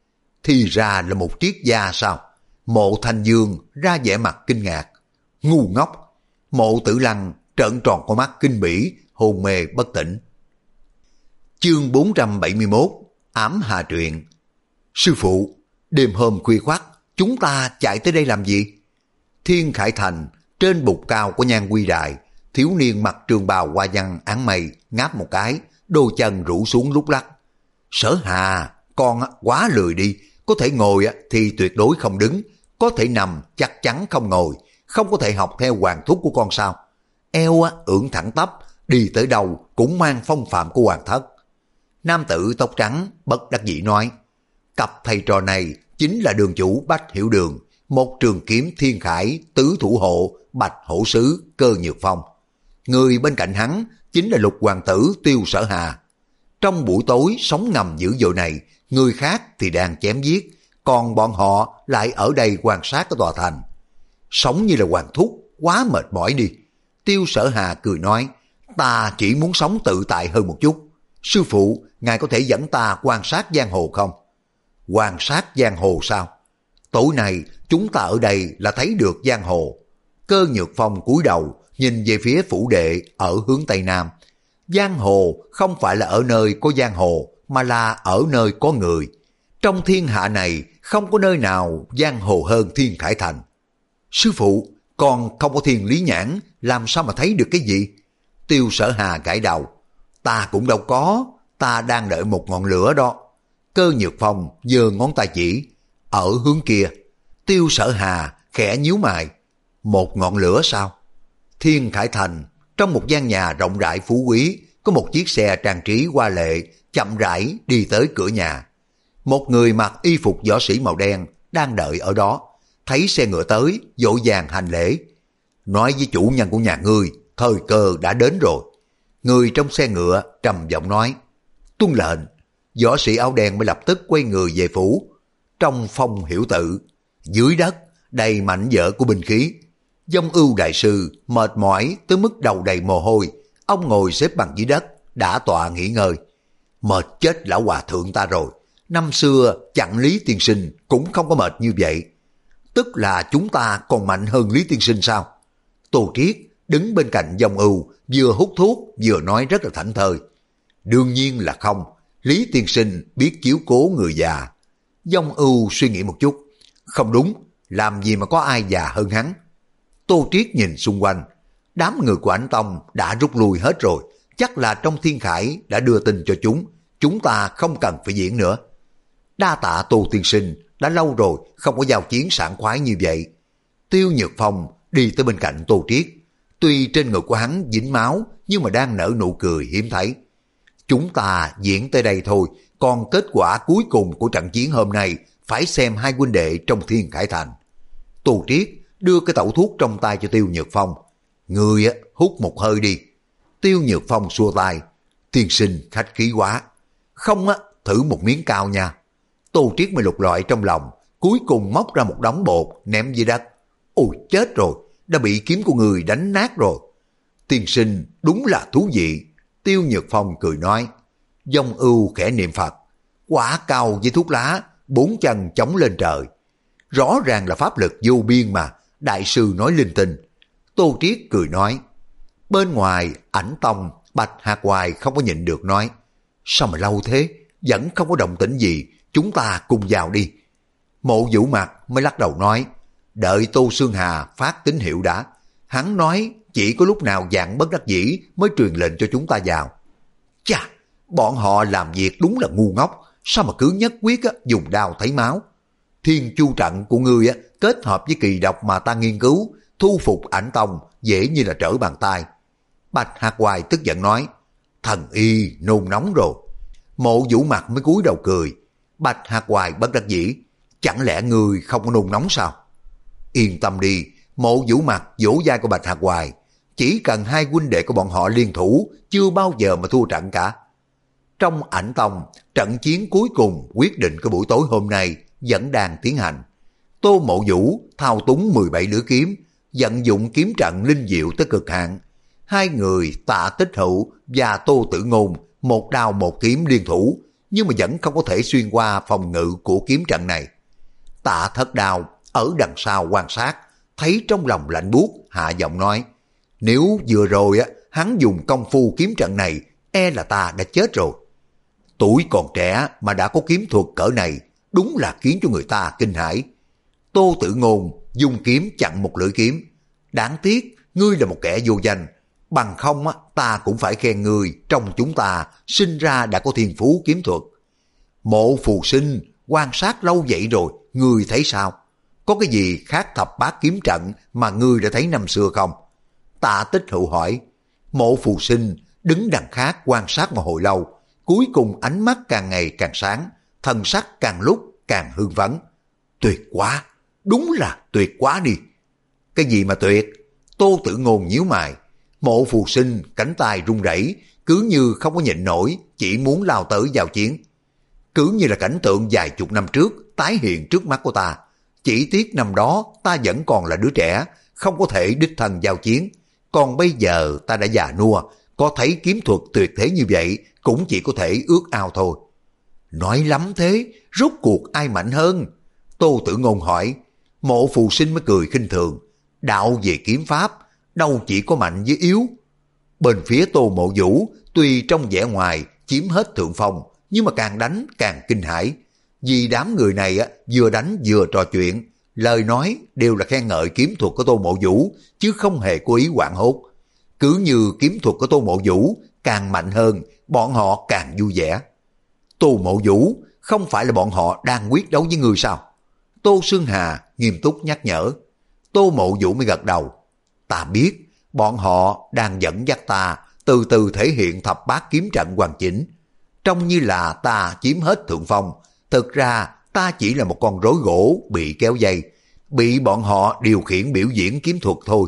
Thì ra là một triết gia sao? Mộ Thanh Dương ra vẻ mặt kinh ngạc. Ngu ngốc. Mộ Tử Lăng trợn tròn con mắt kinh bỉ, hôn mê bất tỉnh. Chương bốn trăm bảy mươi mốt. Ám hà truyện. Sư phụ, đêm hôm khuya khoắt chúng ta chạy tới đây làm gì? Thiên Khải Thành, trên bục cao của Nhan Quy Đài, thiếu niên mặc trường bào hoa văn áng mây ngáp một cái, đôi chân rũ xuống lúc lắc. Sở Hà, con quá lười đi, có thể ngồi thì tuyệt đối không đứng, có thể nằm chắc chắn không ngồi, không có thể học theo hoàng thúc của con sao? Eo ưỡn thẳng tắp, đi tới đâu cũng mang phong phạm của hoàng thất. Nam tử tóc trắng bất đắc dĩ nói, cặp thầy trò này chính là đường chủ Bách Hiểu Đường, một trường kiếm thiên khải, tứ thủ hộ, bạch hổ sứ, Cơ Nhược Phong. Người bên cạnh hắn chính là lục hoàng tử Tiêu Sở Hà. Trong buổi tối sống ngầm dữ dội này, người khác thì đang chém giết, còn bọn họ lại ở đây quan sát cái tòa thành. Sống như là hoàng thúc, quá mệt mỏi đi. Tiêu Sở Hà cười nói, ta chỉ muốn sống tự tại hơn một chút. Sư phụ, ngài có thể dẫn ta quan sát giang hồ không? Quan sát giang hồ sao? Tối nay chúng ta ở đây là thấy được giang hồ. Cơ Nhược Phong cúi đầu nhìn về phía phủ đệ ở hướng Tây Nam. Giang hồ không phải là ở nơi có giang hồ, mà là ở nơi có người. Trong thiên hạ này không có nơi nào giang hồ hơn Thiên Khải Thành. Sư phụ, con không có thiên lý nhãn, làm sao mà thấy được cái gì? Tiêu Sở Hà gãi đầu. Ta cũng đâu có, ta đang đợi một ngọn lửa đó. Cơ Nhược Phong giơ ngón tay chỉ. Ở hướng kia. Tiêu Sở Hà khẽ nhíu mày. Một ngọn lửa sao? Thiên Khải Thành, trong một gian nhà rộng rãi phú quý, có một chiếc xe trang trí hoa lệ chậm rãi đi tới cửa nhà. Một người mặc y phục võ sĩ màu đen đang đợi ở đó, thấy xe ngựa tới, vội vàng hành lễ. Nói với chủ nhân của nhà ngươi, thời cơ đã đến rồi. Người trong xe ngựa trầm giọng nói, tuân lệnh. Võ sĩ áo đen mới lập tức quay người về phủ. Trong phong hiểu tự, dưới đất đầy mảnh vỡ của binh khí. Dông Ưu đại sư mệt mỏi tới mức đầu đầy mồ hôi, ông ngồi xếp bằng dưới đất, đã tọa nghỉ ngơi. Mệt chết lão hòa thượng ta rồi, năm xưa chặn Lý tiên sinh cũng không có mệt như vậy. Tức là chúng ta còn mạnh hơn Lý tiên sinh sao? Tô Triết đứng bên cạnh Dông Ưu, vừa hút thuốc vừa nói rất là thảnh thơi. Đương nhiên là không, Lý tiên sinh biết chiếu cố người già. Dông Ưu suy nghĩ một chút, không đúng, làm gì mà có ai già hơn hắn. Tô Triết nhìn xung quanh, đám người của Ảnh Tông đã rút lui hết rồi, chắc là trong Thiên Khải đã đưa tin cho chúng, chúng ta không cần phải diễn nữa. Đa tạ Tô tiên sinh, đã lâu rồi không có giao chiến sảng khoái như vậy. Tiêu Nhược Phong đi tới bên cạnh Tô Triết, tuy trên ngực của hắn dính máu nhưng mà đang nở nụ cười hiếm thấy. Chúng ta diễn tới đây thôi, còn kết quả cuối cùng của trận chiến hôm nay phải xem hai huynh đệ trong Thiên Khải Thành. Tô Triết đưa cái tẩu thuốc trong tay cho Tiêu Nhược Phong. Người á, hút một hơi đi. Tiêu Nhược Phong xua tay. Tiên sinh khách khí quá. Không á, thử một miếng cao nha. Tô Triết mới lục lọi trong lòng, cuối cùng móc ra một đống bột ném dưới đất. Ôi chết rồi, đã bị kiếm của người đánh nát rồi. Tiên sinh đúng là thú vị. Tiêu Nhược Phong cười nói. Dông Ưu khẽ niệm Phật. Quả cao với thuốc lá, bốn chân chống lên trời. Rõ ràng là pháp lực vô biên mà, đại sư nói linh tinh. Tô Triết cười nói. Bên ngoài, Ảnh Tông, Bạch Hạc Hoài không có nhịn được nói. Sao mà lâu thế, vẫn không có động tĩnh gì, chúng ta cùng vào đi. Mộ Vũ Mặt mới lắc đầu nói. Đợi Tô Xương Hà phát tín hiệu đã. Hắn nói chỉ có lúc nào dạng bất đắc dĩ mới truyền lệnh cho chúng ta vào. Chà, bọn họ làm việc đúng là ngu ngốc, sao mà cứ nhất quyết á, dùng đao thấy máu. Thiên Chu trận của ngươi á, kết hợp với kỳ độc mà ta nghiên cứu, thu phục Ảnh Tông dễ như là trở bàn tay. Bạch Hạc Hoài tức giận nói, thần y nôn nóng rồi. Mộ Vũ Mặt mới cúi đầu cười. Bạch Hạc Hoài bất đắc dĩ, chẳng lẽ ngươi không có nôn nóng sao? Yên tâm đi, Mộ Vũ Mặt vỗ vai của Bạch Hạc Hoài, chỉ cần hai huynh đệ của bọn họ liên thủ, chưa bao giờ mà thua trận cả. Trong Ảnh Tông, trận chiến cuối cùng quyết định cái buổi tối hôm nay vẫn đang tiến hành. Tô Mộ Vũ thao túng mười bảy lưỡi kiếm, vận dụng kiếm trận linh diệu tới cực hạn. Hai người Tạ Tích Hữu và Tô Tử Ngôn một đao một kiếm liên thủ, nhưng mà vẫn không có thể xuyên qua phòng ngự của kiếm trận này. Tạ Thất Đao ở đằng sau quan sát, thấy trong lòng lạnh buốt, hạ giọng nói, nếu vừa rồi á hắn dùng công phu kiếm trận này, e là ta đã chết rồi. Tuổi còn trẻ mà đã có kiếm thuật cỡ này, đúng là khiến cho người ta kinh hãi. Tô Tử Ngôn dùng kiếm chặn một lưỡi kiếm. Đáng tiếc, ngươi là một kẻ vô danh, bằng không á, ta cũng phải khen ngươi trong chúng ta sinh ra đã có thiên phú kiếm thuật. Mộ Phù Sinh quan sát lâu vậy rồi, ngươi thấy sao? Có cái gì khác thập bát kiếm trận mà ngươi đã thấy năm xưa không? Tạ Tích Hữu hỏi. Mộ Phù Sinh đứng đằng khác quan sát một hồi lâu, cuối cùng ánh mắt càng ngày càng sáng, thần sắc càng lúc càng hưng phấn. Tuyệt quá, đúng là tuyệt quá đi. Cái gì mà tuyệt? Tô Tử Ngôn nhíu mày. Mộ Phù Sinh cánh tay run rẩy, cứ như không có nhịn nổi, chỉ muốn lao tới giao chiến. Cứ như là cảnh tượng vài chục năm trước tái hiện trước mắt của ta. Chỉ tiếc năm đó ta vẫn còn là đứa trẻ, không có thể đích thân giao chiến. Còn bây giờ ta đã già nua, có thấy kiếm thuật tuyệt thế như vậy cũng chỉ có thể ước ao thôi. Nói lắm thế, rốt cuộc ai mạnh hơn? Tô Tử Ngôn hỏi. Mộ Phù Sinh mới cười khinh thường. Đạo về kiếm pháp, đâu chỉ có mạnh với yếu. Bên phía Tô Mộ Vũ, tuy trong vẻ ngoài chiếm hết thượng phong, nhưng mà càng đánh càng kinh hãi. Vì đám người này á, vừa đánh vừa trò chuyện, lời nói đều là khen ngợi kiếm thuật của Tô Mộ Vũ, chứ không hề cố ý hoảng hốt. Cứ như kiếm thuật của Tô Mộ Vũ càng mạnh hơn, bọn họ càng vui vẻ. Tô Mộ Vũ, không phải là bọn họ đang quyết đấu với người sao? Tô Sương Hà nghiêm túc nhắc nhở. Tô Mộ Vũ mới gật đầu. Ta biết, bọn họ đang dẫn dắt ta từ từ thể hiện thập bát kiếm trận hoàn chỉnh. Trông như là ta chiếm hết thượng phong, thực ra ta chỉ là một con rối gỗ bị kéo dây, bị bọn họ điều khiển biểu diễn kiếm thuật thôi.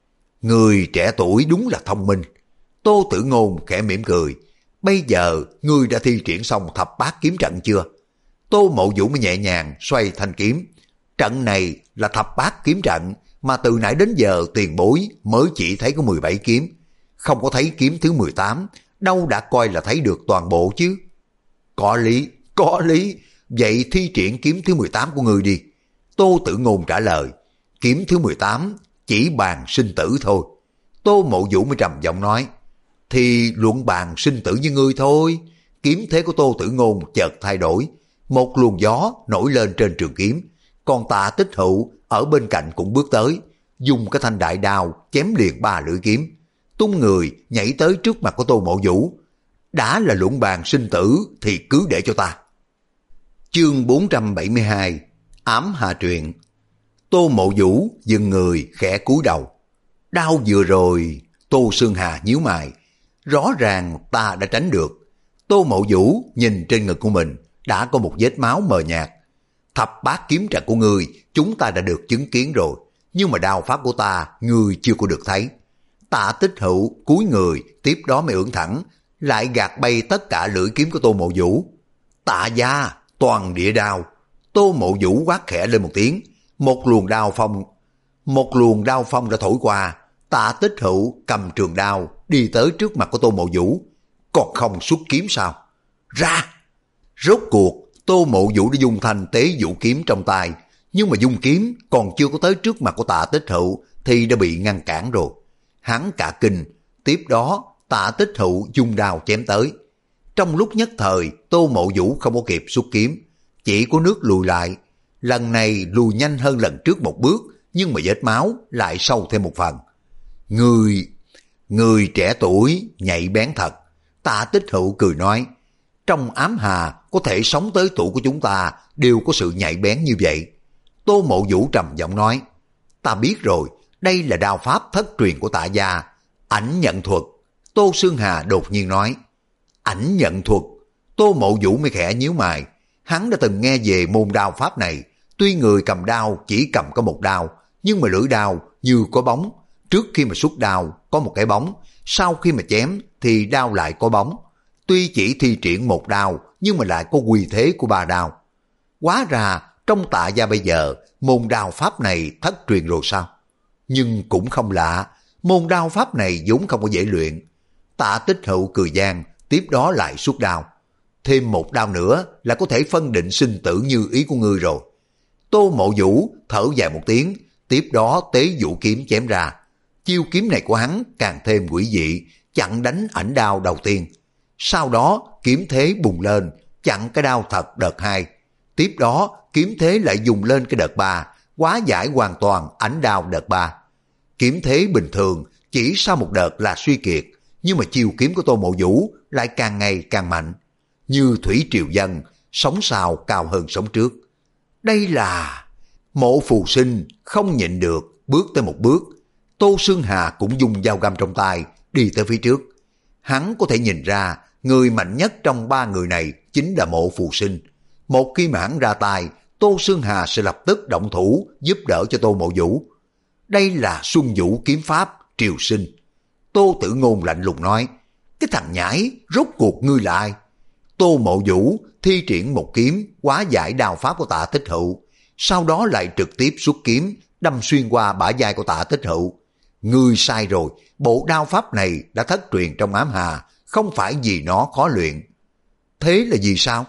Người trẻ tuổi đúng là thông minh. Tô Tử Ngôn khẽ mỉm cười. Bây giờ ngươi đã thi triển xong thập bát kiếm trận chưa? Tô Mộ Vũ mới nhẹ nhàng xoay thanh kiếm. Trận này là thập bát kiếm trận, mà từ nãy đến giờ tiền bối mới chỉ thấy có mười bảy kiếm. Không có thấy kiếm thứ mười tám, đâu đã coi là thấy được toàn bộ chứ. Có lý, có lý. Vậy thi triển kiếm thứ mười tám của ngươi đi. Tô Tử Ngôn trả lời. Kiếm thứ mười tám chỉ bàn sinh tử thôi. Tô Mộ Vũ mới trầm giọng nói. Thì luận bàn sinh tử như ngươi thôi. Kiếm thế của Tô Tử Ngôn chợt thay đổi. Một luồng gió nổi lên trên trường kiếm. Còn Tạ Tích Hữu ở bên cạnh cũng bước tới, dùng cái thanh đại đao chém liền ba lưỡi kiếm, tung người nhảy tới trước mặt của Tô Mộ Vũ. Đã là luận bàn sinh tử thì cứ để cho ta. Chương bốn trăm bảy mươi hai, ám hà truyện. Tô Mộ Vũ dừng người khẽ cúi đầu. Đau vừa rồi. Tô Sương Hà nhíu mày. Rõ ràng ta đã tránh được. Tô Mộ Vũ nhìn trên ngực của mình đã có một vết máu mờ nhạt. Thập bát kiếm trận của ngươi chúng ta đã được chứng kiến rồi, nhưng mà đao pháp của ta ngươi chưa có được thấy. Tạ Tích Hữu cúi người tiếp đó mới ưỡn thẳng, lại gạt bay tất cả lưỡi kiếm của Tô Mộ Vũ. Tạ gia toàn địa đao. Tô Mộ Vũ quát khẽ lên một tiếng, một luồng đao phong một luồng đao phong đã thổi qua. Tạ Tích Hữu cầm trường đao đi tới trước mặt của Tô Mộ Vũ. Còn không xuất kiếm sao? Ra! Rốt cuộc Tô Mộ Vũ đã dùng thanh tế vũ kiếm trong tay, nhưng mà dung kiếm còn chưa có tới trước mặt của Tạ Tích Hữu thì đã bị ngăn cản rồi. Hắn cả kinh, tiếp đó Tạ Tích Hữu dung đao chém tới. Trong lúc nhất thời Tô Mộ Vũ không có kịp xuất kiếm, chỉ có nước lùi lại. Lần này lùi nhanh hơn lần trước một bước, nhưng mà vết máu lại sâu thêm một phần. Người, người trẻ tuổi nhạy bén thật. Tạ Tích Hữu cười nói. Trong ám hà có thể sống tới tuổi của chúng ta đều có sự nhạy bén như vậy. Tô Mộ Vũ trầm giọng nói. Ta biết rồi, đây là đao pháp thất truyền của Tạ gia, ảnh nhận thuật. Tô Sương Hà đột nhiên nói. Ảnh nhận thuật. Tô Mộ Vũ mới khẽ nhíu mày. Hắn đã từng nghe về môn đao pháp này. Tuy người cầm đao chỉ cầm có một đao, nhưng mà lưỡi đao như có bóng. Trước khi mà xuất đao có một cái bóng, sau khi mà chém thì đao lại có bóng. Tuy chỉ thi triển một đao, nhưng mà lại có uy thế của ba đao. Hóa ra trong Tạ gia bây giờ môn đao pháp này thất truyền rồi sao? Nhưng cũng không lạ, môn đao pháp này vốn không có dễ luyện. Tạ Tích Hữu cười gian, tiếp đó lại xuất đao. Thêm một đao nữa là có thể phân định sinh tử như ý của ngươi rồi. Tô Mộ Vũ thở dài một tiếng, tiếp đó tế vũ kiếm chém ra. Chiêu kiếm này của hắn càng thêm quỷ dị, chặn đánh ảnh đao đầu tiên. Sau đó kiếm thế bùng lên, chặn cái đao thật đợt hai. Tiếp đó kiếm thế lại dùng lên cái đợt ba, hóa giải hoàn toàn ảnh đao đợt ba. Kiếm thế bình thường chỉ sau một đợt là suy kiệt, nhưng mà chiêu kiếm của Tô Mộ Vũ lại càng ngày càng mạnh. Như thủy triều dân, sóng sau cao hơn sóng trước. Đây là... Mộ Phù Sinh không nhịn được, bước tới một bước. Tô Sương Hà cũng dùng dao găm trong tay, đi tới phía trước. Hắn có thể nhìn ra, người mạnh nhất trong ba người này chính là Mộ Phù Sinh. Một khi mà hắn ra tay, Tô Sương Hà sẽ lập tức động thủ giúp đỡ cho Tô Mộ Vũ. Đây là Xuân Vũ kiếm pháp, triều sinh. Tô Tử Ngôn lạnh lùng nói, cái thằng nhãi, rốt cuộc ngươi là ai? Tô Mộ Vũ thi triển một kiếm hóa giải đao pháp của Tạ Tích Hữu, sau đó lại trực tiếp xuất kiếm đâm xuyên qua bả vai của Tạ Tích Hữu. Ngươi sai rồi, bộ đao pháp này đã thất truyền trong ám hà, không phải vì nó khó luyện. Thế là vì sao?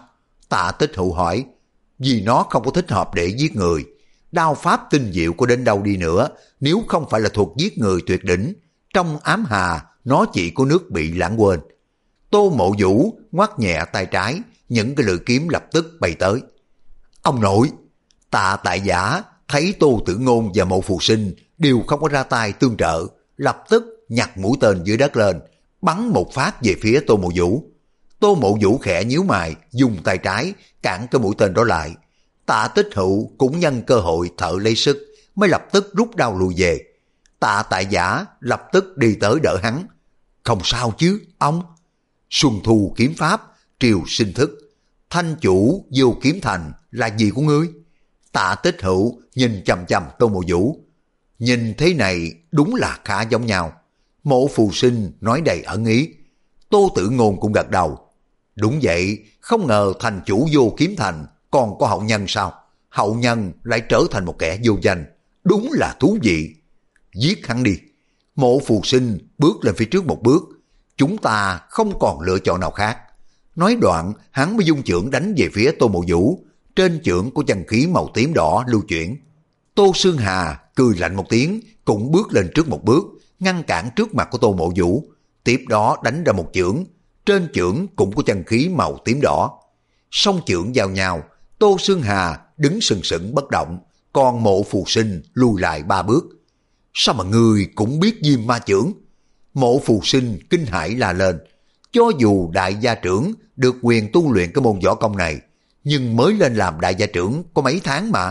Tạ Tích Hữu hỏi, vì nó không có thích hợp để giết người. Đao pháp tinh diệu có đến đâu đi nữa, nếu không phải là thuộc giết người tuyệt đỉnh, trong ám hà nó chỉ có nước bị lãng quên. Tô Mộ Vũ ngoắt nhẹ tay trái, những cái lưỡi kiếm lập tức bay tới. Ông nội! Tạ Tại Giả thấy Tô Tử Ngôn và Mộ Phù Sinh đều không có ra tay tương trợ, lập tức nhặt mũi tên dưới đất lên, bắn một phát về phía Tô Mộ Vũ. Tô Mộ Vũ khẽ nhíu mày, dùng tay trái cản cái mũi tên đó lại. Tạ Tích Hữu cũng nhân cơ hội thở lấy sức, mới lập tức rút đao lùi về. Tạ Tại Giả lập tức đi tới đỡ hắn. Không sao chứ, ông? Xuân thu kiếm pháp, triều sinh thức, thanh chủ vô kiếm thành là gì của ngươi? Tạ Tích Hữu nhìn chằm chằm Tô Mộ Vũ. Nhìn thế này đúng là khá giống nhau. Mộ Phù Sinh nói đầy ẩn ý. Tô Tử Ngôn cũng gật đầu. Đúng vậy, không ngờ thành chủ vô kiếm thành còn có hậu nhân sao? Hậu nhân lại trở thành một kẻ vô danh. Đúng là thú vị. Giết hắn đi. Mộ Phù Sinh bước lên phía trước một bước. Chúng ta không còn lựa chọn nào khác. Nói đoạn, hắn mới dung chưởng đánh về phía Tô Mộ Vũ. Trên chưởng của chân khí màu tím đỏ lưu chuyển. Tô Sương Hà cười lạnh một tiếng, cũng bước lên trước một bước, ngăn cản trước mặt của Tô Mộ Vũ. Tiếp đó đánh ra một chưởng. Trên chưởng cũng có chân khí màu tím đỏ. Song chưởng giao nhau, Tô Sương Hà đứng sừng sững bất động, còn Mộ Phù Sinh lùi lại ba bước. Sao mà người cũng biết Diêm Ma chưởng? Mộ Phù Sinh kinh hãi la lên. Cho dù đại gia trưởng được quyền tu luyện cái môn võ công này, nhưng mới lên làm đại gia trưởng có mấy tháng mà.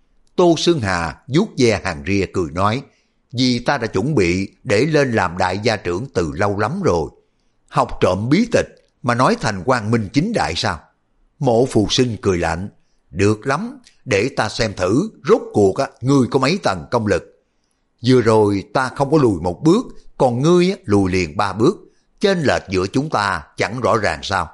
Tô Sương Hà vuốt ve hàng ria cười nói, vì ta đã chuẩn bị để lên làm đại gia trưởng từ lâu lắm rồi. Học trộm bí tịch mà nói thành quang minh chính đại sao? Mộ Phù Sinh cười lạnh, được lắm, để ta xem thử rốt cuộc á, ngươi có mấy tầng công lực. Vừa rồi ta không có lùi một bước, còn ngươi á, lùi liền ba bước, chênh lệch giữa chúng ta chẳng rõ ràng sao?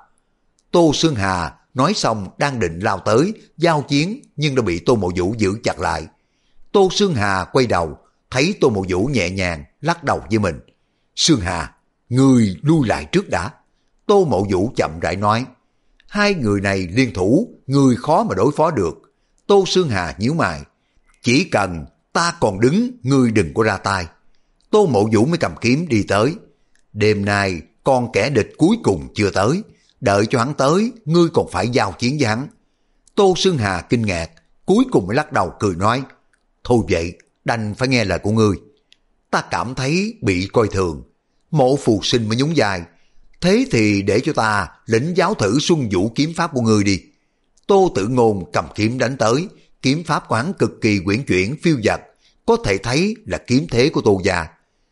Tô Sương Hà nói xong đang định lao tới giao chiến, nhưng đã bị Tô Mộ Vũ giữ chặt lại. Tô Sương Hà quay đầu, thấy Tô Mộ Vũ nhẹ nhàng lắc đầu với mình. Sương Hà, ngươi lui lại trước đã. Tô Mộ Vũ chậm rãi nói, hai người này liên thủ, ngươi khó mà đối phó được. Tô Sương Hà nhíu mày, chỉ cần ta còn đứng, ngươi đừng có ra tay. Tô Mộ Vũ mới cầm kiếm đi tới. Đêm nay con kẻ địch cuối cùng chưa tới, đợi cho hắn tới, ngươi còn phải giao chiến với hắn. Tô Sương Hà kinh ngạc, cuối cùng mới lắc đầu cười nói, thôi vậy, đành phải nghe lời của ngươi. Ta cảm thấy bị coi thường. Mộ Phù Sinh mới nhún vai, thế thì để cho ta lĩnh giáo thử Xuân Vũ kiếm pháp của ngươi đi. Tô Tử Ngôn cầm kiếm đánh tới, kiếm pháp của hắn cực kỳ quyển chuyển phiêu dật, có thể thấy là kiếm thế của Tô gia.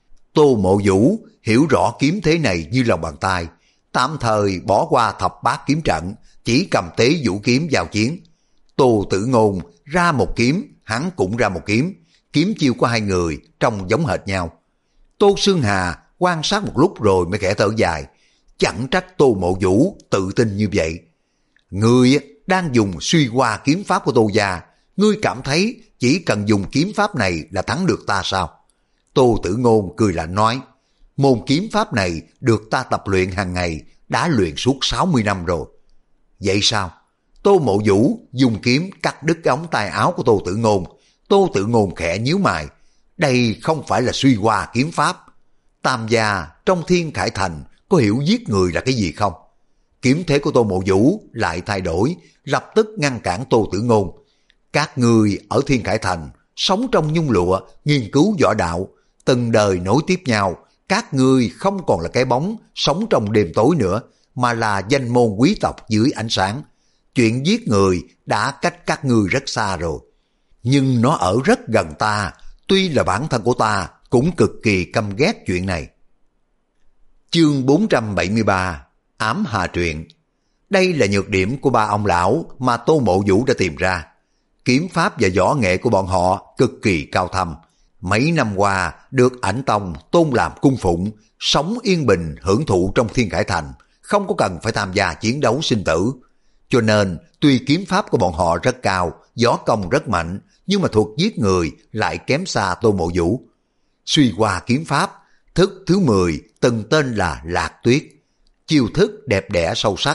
Tô Mộ Vũ hiểu rõ kiếm thế này như lòng bàn tay, tạm thời bỏ qua thập bát kiếm trận, chỉ cầm tế vũ kiếm giao chiến. Tô Tử Ngôn ra một kiếm, hắn cũng ra một kiếm, kiếm chiêu của hai người trông giống hệt nhau. Tô Sương Hà quan sát một lúc rồi mới khẽ thở dài, chẳng trách Tô Mộ Vũ tự tin như vậy. Ngươi đang dùng suy hoa kiếm pháp của Tô gia, ngươi cảm thấy chỉ cần dùng kiếm pháp này là thắng được ta sao? Tô Tử Ngôn cười lạnh nói, môn kiếm pháp này được ta tập luyện hàng ngày, đã luyện suốt sáu mươi năm rồi. Vậy sao? Tô Mộ Vũ dùng kiếm cắt đứt ống tay áo của Tô Tử Ngôn. Tô Tử Ngôn khẽ nhíu mày, đây không phải là suy hoa kiếm pháp. Tam gia trong Thiên Khải Thành có hiểu giết người là cái gì không? Kiếm thế của Tô Mộ Vũ lại thay đổi, lập tức ngăn cản Tô Tử Ngôn. Các ngươi ở Thiên Khải Thành sống trong nhung lụa, nghiên cứu võ đạo, từng đời nối tiếp nhau, các ngươi không còn là cái bóng sống trong đêm tối nữa, mà là danh môn quý tộc dưới ánh sáng. Chuyện giết người đã cách các ngươi rất xa rồi, nhưng nó ở rất gần ta, tuy là bản thân của ta cũng cực kỳ căm ghét chuyện này. Chương bốn trăm bảy mươi ba, Ám Hà Truyện. Đây là nhược điểm của ba ông lão mà Tô Mộ Vũ đã tìm ra. Kiếm pháp và võ nghệ của bọn họ cực kỳ cao thâm. Mấy năm qua được Ảnh Tông tôn làm cung phụng, sống yên bình hưởng thụ trong Thiên Khải Thành, không có cần phải tham gia chiến đấu sinh tử. Cho nên tuy kiếm pháp của bọn họ rất cao, võ công rất mạnh, nhưng mà thuật giết người lại kém xa Tô Mộ Vũ. Suy hoa kiếm pháp, thức thứ mười từng tên là Lạc Tuyết. Chiêu thức đẹp đẽ sâu sắc,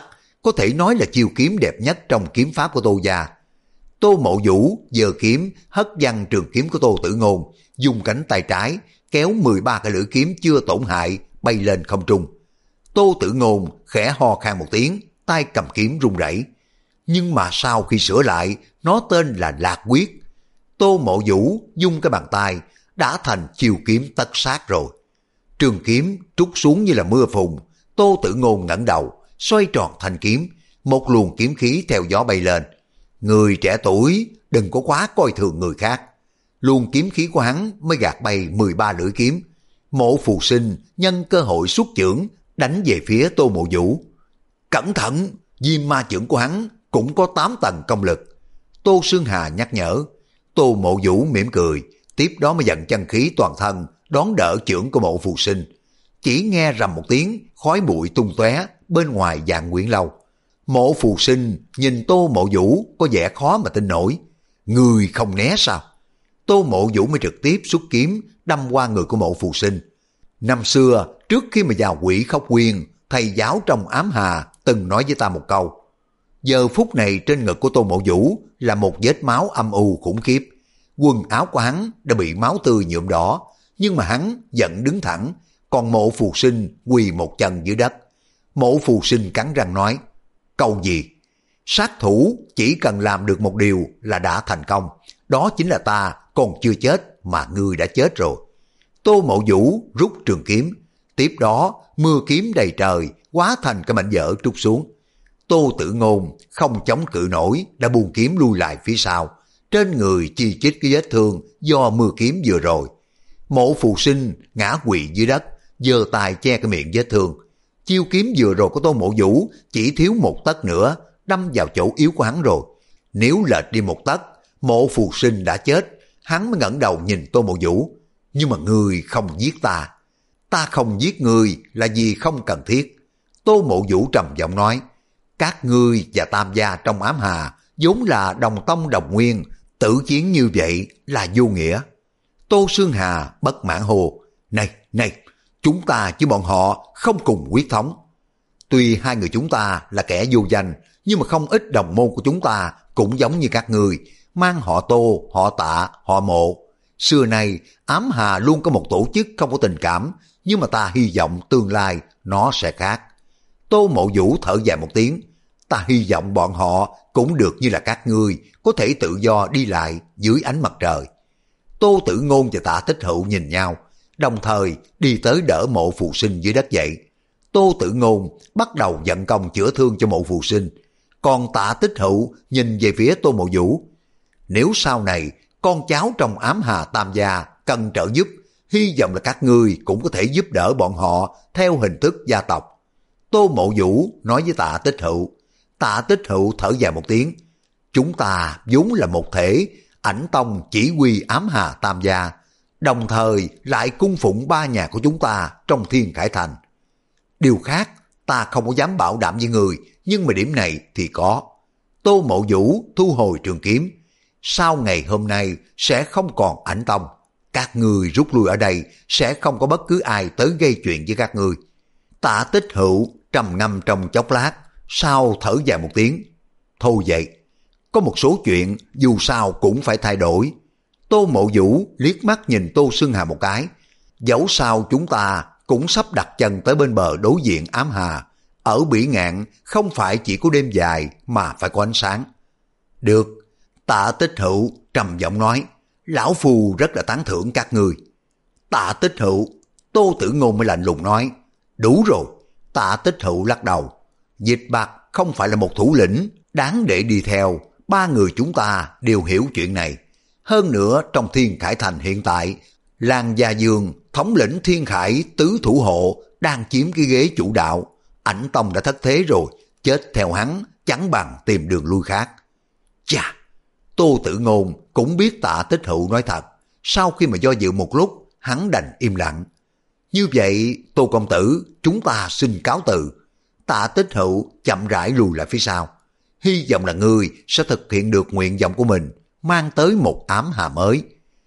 có thể nói là chiêu kiếm đẹp nhất trong kiếm pháp của Tô gia. Tô Mộ Vũ giơ kiếm hất văng trường kiếm của Tô Tử Ngôn, dùng cánh tay trái kéo mười ba cái lưỡi kiếm chưa tổn hại bay lên không trung. Tô Tử Ngôn khẽ ho khan một tiếng, tay cầm kiếm run rẩy. Nhưng mà sau khi sửa lại, nó tên là Lạc Quyết. Tô Mộ Vũ dung cái bàn tay đã thành chiêu kiếm tất sát rồi. Trường kiếm trút xuống như là mưa phùn. Tô Tử Ngôn ngẩng đầu, xoay tròn thanh kiếm, một luồng kiếm khí theo gió bay lên. Người trẻ tuổi đừng có quá coi thường người khác. Luồng kiếm khí của hắn mới gạt bay mười ba lưỡi kiếm. Mộ Phù Sinh nhân cơ hội xuất chưởng đánh về phía Tô Mộ Vũ. Cẩn thận, diêm ma chưởng của hắn cũng có tám tầng công lực. Tô Sương Hà nhắc nhở. Tô Mộ Vũ mỉm cười, tiếp đó mới dần chân khí toàn thân đón đỡ chưởng của Mộ Phù Sinh. Chỉ nghe rầm một tiếng, khói bụi tung tóe bên ngoài Vạn Nguyện Lâu. Mộ Phù Sinh nhìn Tô Mộ Vũ có vẻ khó mà tin nổi. Người không né sao? Tô Mộ Vũ mới trực tiếp xuất kiếm đâm qua người của Mộ Phù Sinh. Năm xưa, trước khi mà vào Quỷ Khóc Quyên, thầy giáo trong Ám Hà từng nói với ta một câu. Giờ phút này trên ngực của Tô Mộ Vũ là một vết máu âm u khủng khiếp. Quần áo của hắn đã bị máu tươi nhuộm đỏ, nhưng mà hắn vẫn đứng thẳng, còn Mộ Phù Sinh quỳ một chân dưới đất. Mộ Phù Sinh cắn răng nói, câu gì? Sát thủ chỉ cần làm được một điều là đã thành công, đó chính là ta còn chưa chết mà ngươi đã chết rồi. Tô Mộ Vũ rút trường kiếm, tiếp đó mưa kiếm đầy trời hóa thành cái mảnh vỡ trút xuống. Tô Tử Ngôn không chống cự nổi đã buông kiếm lui lại phía sau, trên người chi chít cái vết thương do mưa kiếm vừa rồi. Mộ Phù Sinh ngã quỵ dưới đất, giơ tay che cái miệng vết thương. Chiêu kiếm vừa rồi của Tô Mộ Vũ chỉ thiếu một tấc nữa đâm vào chỗ yếu của hắn rồi. Nếu lệch đi một tấc, Mộ Phù Sinh đã chết. Hắn mới ngẩng đầu nhìn Tô Mộ Vũ. Nhưng mà ngươi không giết ta. Ta không giết ngươi là vì không cần thiết. Tô Mộ Vũ trầm giọng nói, các ngươi và Tam gia trong Ám Hà vốn là đồng tông đồng nguyên, tử chiến như vậy là vô nghĩa. Tô Sương Hà bất mãn hồ, này, này, chúng ta chứ bọn họ không cùng quyết thống. Tuy hai người chúng ta là kẻ vô danh, nhưng mà không ít đồng môn của chúng ta cũng giống như các ngươi, mang họ Tô, họ Tạ, họ Mộ. Xưa nay, Ám Hà luôn có một tổ chức không có tình cảm, nhưng mà ta hy vọng tương lai nó sẽ khác. Tô Mộ Vũ thở dài một tiếng, ta hy vọng bọn họ cũng được như là các ngươi, có thể tự do đi lại dưới ánh mặt trời. Tô Tử Ngôn và Tạ Tích Hữu nhìn nhau, đồng thời đi tới đỡ Mộ Phù Sinh dưới đất dậy. Tô Tử Ngôn bắt đầu vận công chữa thương cho Mộ Phù Sinh, còn Tạ Tích Hữu nhìn về phía Tô Mộ Vũ. Nếu sau này con cháu trong Ám Hà Tam gia cần trợ giúp, hy vọng là các ngươi cũng có thể giúp đỡ bọn họ theo hình thức gia tộc. Tô Mộ Vũ nói với Tạ Tích Hữu. Tạ Tích Hữu thở dài một tiếng. Chúng ta vốn là một thể, Ảnh Tông chỉ huy Ám Hà Tam gia, đồng thời lại cung phụng ba nhà của chúng ta trong Thiên Khải Thành. Điều khác ta không có dám bảo đảm với người, nhưng mà điểm này thì có. Tô Mộ Vũ thu hồi trường kiếm. Sau ngày hôm nay sẽ không còn Ảnh Tông. Các ngươi rút lui ở đây, sẽ không có bất cứ ai tới gây chuyện với các ngươi. Tạ Tích Hữu trầm ngâm trong chốc lát, sau thở dài một tiếng. Thôi vậy, có một số chuyện dù sao cũng phải thay đổi. Tô Mộ Vũ liếc mắt nhìn Tô Sương Hà một cái. Dẫu sao chúng ta cũng sắp đặt chân tới bên bờ đối diện Ám Hà. Ở Bỉ Ngạn không phải chỉ có đêm dài mà phải có ánh sáng. Được, Tạ Tích Hữu trầm giọng nói, lão phu rất là tán thưởng các ngươi. Tạ Tích Hữu, Tô Tử Ngôn mới lạnh lùng nói, đủ rồi. Tạ Tích Hữu lắc đầu, Dịch Bạc không phải là một thủ lĩnh đáng để đi theo, ba người chúng ta đều hiểu chuyện này. Hơn nữa trong Thiên Khải Thành hiện tại, Lan Gia Dương thống lĩnh Thiên Khải tứ thủ hộ đang chiếm cái ghế chủ đạo. Ảnh Tông đã thất thế rồi, chết theo hắn chẳng bằng tìm đường lui khác. Chà, Tô Tử Ngôn cũng biết Tạ Tích Hữu nói thật. Sau khi mà do dự một lúc, hắn đành im lặng. Như vậy, Tô công tử, chúng ta xin cáo từ. Tạ Tích Hữu chậm rãi lùi lại phía sau. Hy vọng là ngươi sẽ thực hiện được nguyện vọng của mình, mang tới một Ám Hà mới.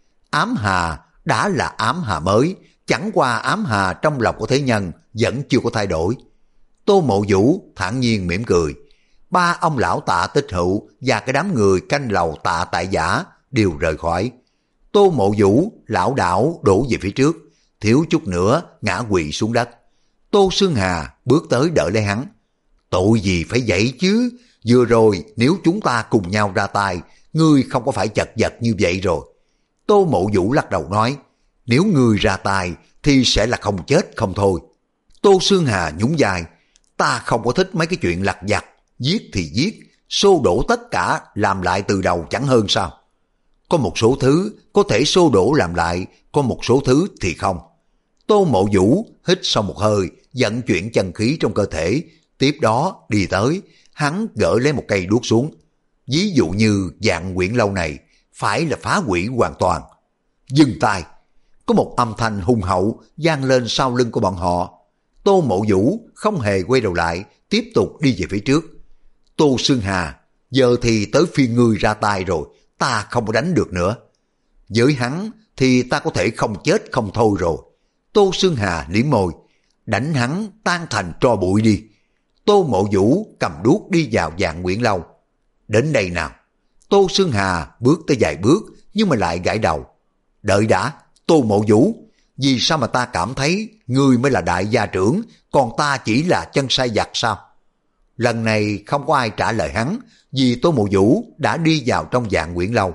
Ám Hà đã là Ám Hà mới, chẳng qua Ám Hà trong lòng của thế nhân vẫn chưa có thay đổi. Tô Mộ Vũ thản nhiên mỉm cười, ba ông lão Tạ Tích Hữu và cái đám người canh lầu Tạ Tại Giả đều rời khỏi. Tô Mộ Vũ lão đảo đổ về phía trước, thiếu chút nữa ngã quỵ xuống đất. Tô Xương Hà bước tới đỡ lấy hắn. Tội gì phải vậy chứ, vừa rồi nếu chúng ta cùng nhau ra tay, ngươi không có phải chật vật như vậy rồi. Tô Mộ Vũ lắc đầu nói, nếu ngươi ra tay thì sẽ là không chết không thôi. Tô Xương Hà nhún vai, ta không có thích mấy cái chuyện lặt vặt, giết thì giết, xô đổ tất cả làm lại từ đầu chẳng hơn sao. Có một số thứ có thể xô đổ làm lại, có một số thứ thì không. Tô Mộ Vũ hít sâu một hơi, vận chuyển chân khí trong cơ thể, tiếp đó đi tới, hắn gỡ lấy một cây đuốc xuống. Ví dụ như Vạn Quyển Lâu này, phải là phá hủy hoàn toàn. Dừng tay, có một âm thanh hùng hậu vang lên sau lưng của bọn họ. Tô Mộ Vũ không hề quay đầu lại, tiếp tục đi về phía trước. Tô Xương Hà, giờ thì tới phiên ngươi ra tay rồi, ta không có đánh được nữa. Với hắn thì ta có thể không chết không thôi rồi. Tô Xương Hà liếm môi, đánh hắn tan thành tro bụi đi. Tô Mộ Vũ cầm đuốc đi vào Vạn Quyển Lâu. Đến đây nào. Tô Xương Hà bước tới vài bước nhưng mà lại gãi đầu. Đợi đã, Tô Mộ Vũ, vì sao mà ta cảm thấy ngươi mới là đại gia trưởng, còn ta chỉ là chân sai vặt sao? Lần này không có ai trả lời hắn, vì Tô Mộ Vũ đã đi vào trong Vạn Quyển Lâu.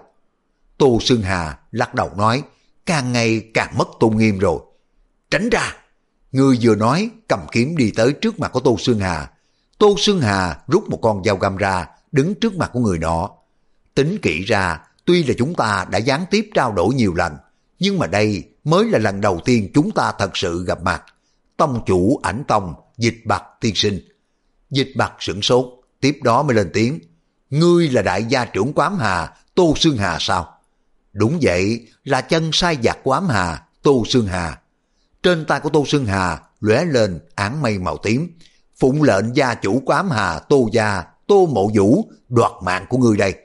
Tô Xương Hà lắc đầu nói, càng ngày càng mất tôn nghiêm rồi. Tránh ra! Ngươi vừa nói cầm kiếm đi tới trước mặt của Tô Xương Hà. Tô Xương Hà rút một con dao găm ra, đứng trước mặt của người nọ. Tính kỹ ra, tuy là chúng ta đã gián tiếp trao đổi nhiều lần, nhưng mà đây mới là lần đầu tiên chúng ta thật sự gặp mặt. Tông chủ Ảnh Tông, Dịch Bạc tiên sinh. Dịch Bạc sửng sốt, tiếp đó mới lên tiếng. Ngươi là đại gia trưởng của Ám Hà, Tô Xương Hà sao? Đúng vậy, là chân sai vặt của Ám Hà, Tô Xương Hà. Trên tay của Tô Xương Hà lóe lên áng mây màu tím. Phụng lệnh gia chủ của Ám Hà, Tô gia, Tô Mộ Vũ đoạt mạng của ngươi đây.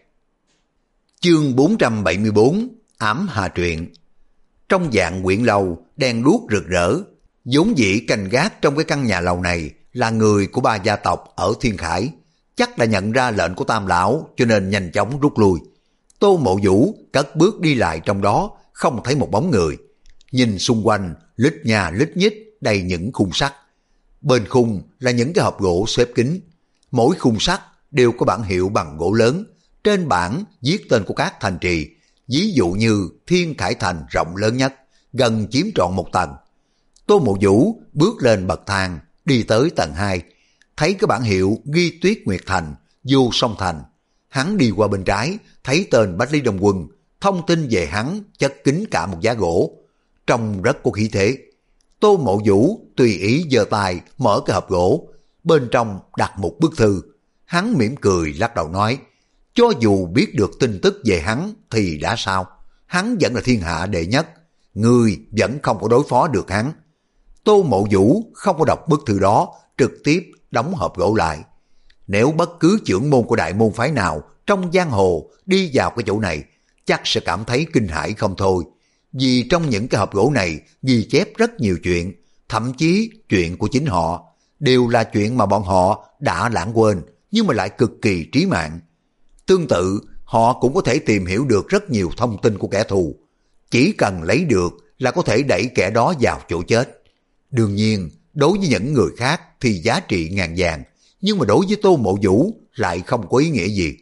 Chương bốn trăm bảy mươi bốn, Ám Hà truyện. Trong Vạn Quyển Lâu, đèn đuốc rực rỡ. Vốn dĩ canh gác trong cái căn nhà lầu này là người của ba gia tộc ở Thiên Khải. Chắc đã nhận ra lệnh của Tam Lão cho nên nhanh chóng rút lui. Tô Mộ Vũ cất bước đi lại trong đó, không thấy một bóng người. Nhìn xung quanh, lít nhà lít nhít đầy những khung sắt. Bên khung là những cái hộp gỗ xếp kín. Mỗi khung sắt đều có bảng hiệu bằng gỗ lớn. Trên bảng viết tên của các thành trì. Ví dụ như Thiên Khải Thành rộng lớn nhất, gần chiếm trọn một tầng. Tô Mộ Vũ bước lên bậc thang, đi tới tầng hai. Thấy cái bảng hiệu ghi Tuyết Nguyệt Thành, Vô Song Thành. Hắn đi qua bên trái, thấy tên Bách Lý Đông Quân. Thông tin về hắn chất kín cả một giá gỗ. Trông rất có khí thế. Tô Mộ Vũ tùy ý giơ tay mở cái hộp gỗ. Bên trong đặt một bức thư. Hắn mỉm cười lắc đầu nói, cho dù biết được tin tức về hắn thì đã sao? Hắn vẫn là thiên hạ đệ nhất. Ngươi vẫn không có đối phó được hắn. Tô Mộ Vũ không có đọc bức thư đó, trực tiếp đóng hộp gỗ lại. Nếu bất cứ trưởng môn của đại môn phái nào trong giang hồ đi vào cái chỗ này, chắc sẽ cảm thấy kinh hãi không thôi. Vì trong những cái hộp gỗ này ghi chép rất nhiều chuyện, thậm chí chuyện của chính họ, đều là chuyện mà bọn họ đã lãng quên, nhưng mà lại cực kỳ trí mạng. Tương tự, họ cũng có thể tìm hiểu được rất nhiều thông tin của kẻ thù. Chỉ cần lấy được là có thể đẩy kẻ đó vào chỗ chết. Đương nhiên, đối với những người khác thì giá trị ngàn vàng, nhưng mà đối với Tô Mộ Vũ lại không có ý nghĩa gì.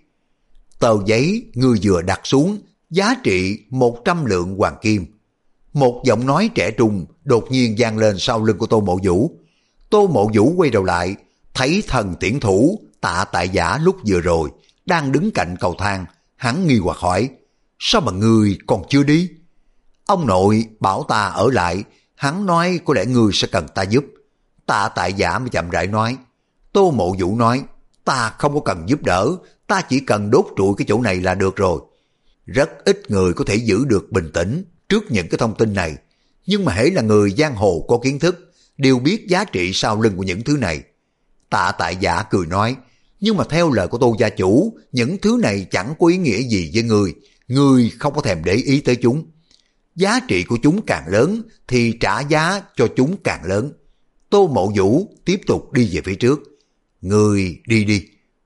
Tờ giấy người vừa đặt xuống, giá trị một trăm lượng hoàng kim. Một giọng nói trẻ trung đột nhiên vang lên sau lưng của Tô Mộ Vũ. Tô Mộ Vũ quay đầu lại, thấy thần tiễn thủ Tạ Tại Giả lúc vừa rồi đang đứng cạnh cầu thang. Hắn nghi hoặc hỏi, sao mà người còn chưa đi? Ông nội bảo ta ở lại, hắn nói có lẽ người sẽ cần ta giúp. Tạ Tại Giả mới chậm rãi nói. Tô Mộ Vũ nói, ta không có cần giúp đỡ, ta chỉ cần đốt trụi cái chỗ này là được rồi. Rất ít người có thể giữ được bình tĩnh trước những cái thông tin này, nhưng mà hễ là người giang hồ có kiến thức đều biết giá trị sau lưng của những thứ này. Tạ Tại Giả cười nói, nhưng mà theo lời của Tô gia chủ, những thứ này chẳng có ý nghĩa gì với người, người không có thèm để ý tới chúng. Giá trị của chúng càng lớn thì trả giá cho chúng càng lớn. Tô Mộ Vũ tiếp tục đi về phía trước. Người đi đi,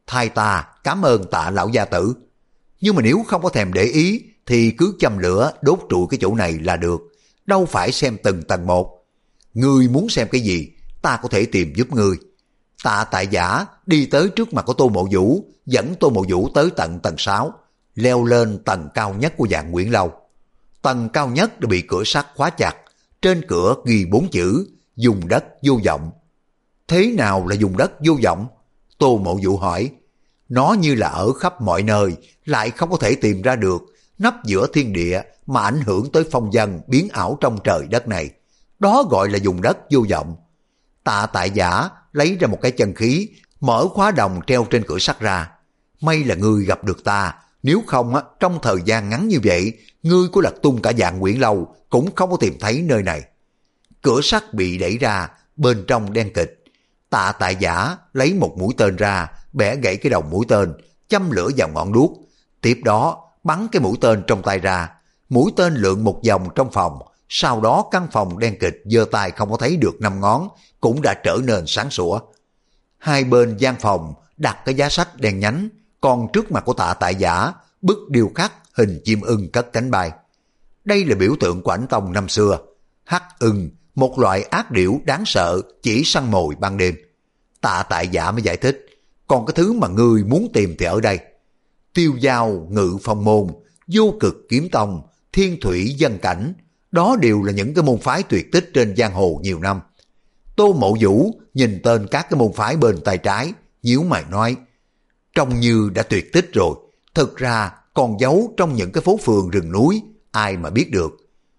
thay ta cảm ơn Tạ lão gia tử. Nhưng mà nếu không có thèm để ý thì cứ châm lửa đốt trụi cái chỗ này là được, đâu phải xem từng tầng một. Ngươi muốn xem cái gì, ta có thể tìm giúp ngươi. Tạ Tại Giả đi tới trước mặt của Tô Mộ Vũ, dẫn Tô Mộ Vũ tới tận tầng sáu, leo lên tầng cao nhất của Vạn Quyển Lâu. Tầng cao nhất đã bị cửa sắt khóa chặt, trên cửa ghi bốn chữ dùng đất vô vọng. Thế nào là dùng đất vô vọng? Tô Mộ Vũ hỏi. Nó như là ở khắp mọi nơi, lại không có thể tìm ra được, nấp giữa thiên địa mà ảnh hưởng tới phong vân biến ảo trong trời đất này. Đó gọi là dùng đất vô vọng. Tạ Tại Giả lấy ra một cái chân khí, mở khóa đồng treo trên cửa sắt ra. May là ngươi gặp được ta, nếu không á, trong thời gian ngắn như vậy, ngươi có lật tung cả Vạn Quyển Lâu cũng không có tìm thấy nơi này. Cửa sắt bị đẩy ra, bên trong đen kịch. Tạ Tại Giả lấy một mũi tên ra, bẻ gãy cái đầu mũi tên, châm lửa vào ngọn đuốc. Tiếp đó bắn cái mũi tên trong tay ra. Mũi tên lượn một vòng trong phòng, sau đó căn phòng đen kịch giơ tay không có thấy được năm ngón, cũng đã trở nên sáng sủa. Hai bên gian phòng đặt cái giá sách đen nhánh, còn trước mặt của Tạ Tại Giả bức điêu khắc hình chim ưng cất cánh bay. Đây là biểu tượng của Ảnh Tông năm xưa. Hắc ưng, một loại ác điểu đáng sợ chỉ săn mồi ban đêm. Tạ Tại Giả mới giải thích, còn cái thứ mà ngươi muốn tìm thì ở đây. Tiêu Giao, Ngự Phong Môn, Vô Cực Kiếm Tông, Thiên Thủy Dân Cảnh, đó đều là những cái môn phái tuyệt tích trên giang hồ nhiều năm. Tô Mộ Vũ nhìn tên các cái môn phái bên tay trái, nhíu mày nói, trông như đã tuyệt tích rồi, thực ra còn giấu trong những cái phố phường rừng núi, ai mà biết được.